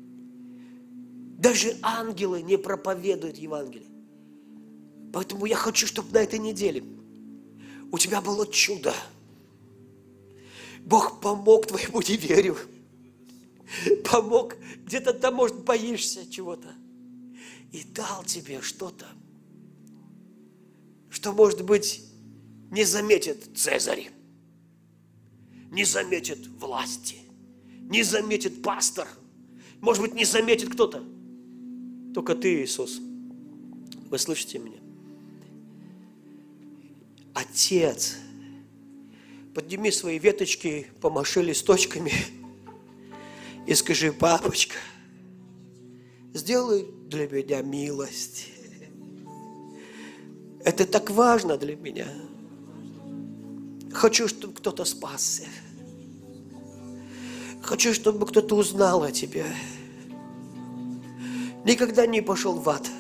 Даже ангелы не проповедуют Евангелие. Поэтому я хочу, чтобы на этой неделе у тебя было чудо. Бог помог твоему неверию. Помог. Где-то там, может, боишься чего-то. И дал тебе что-то, что, может быть, не заметит Цезарь, не заметит власти, не заметит пастор, может быть, не заметит кто-то. Только ты, Иисус. Вы слышите меня? Отец, подними свои веточки, помаши листочками и скажи: папочка, сделай для меня милость. Это так важно для меня. Хочу, чтобы кто-то спасся. Хочу, чтобы кто-то узнал о тебе. Никогда не пошел в ад.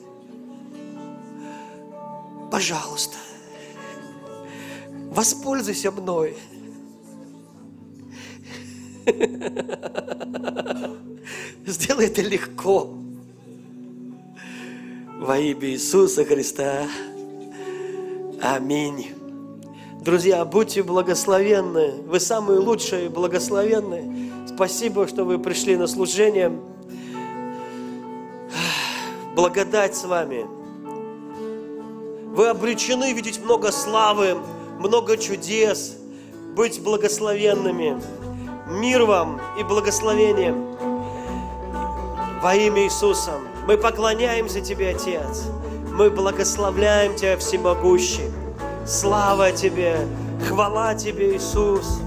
Пожалуйста, воспользуйся мной. Сделай это легко. Во имя Иисуса Христа. Аминь. Друзья, будьте благословенны. Вы самые лучшие, благословенные. Спасибо, что вы пришли на служение. Благодать с вами. Вы обречены видеть много славы, много чудес, быть благословенными. Мир вам и благословение во имя Иисуса. Мы поклоняемся Тебе, Отец. Мы благословляем Тебя, Всемогущий. Слава Тебе, хвала Тебе, Иисус.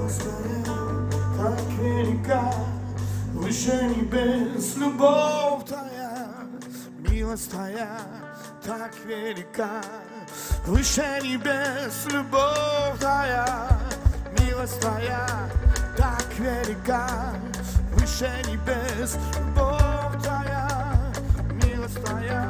Так велика, выше небес, любовь Твоя, милость Твоя, так велика, выше небес, любовь Твоя, милость Твоя, так велика, выше небес, любовь Твоя, милость Твоя.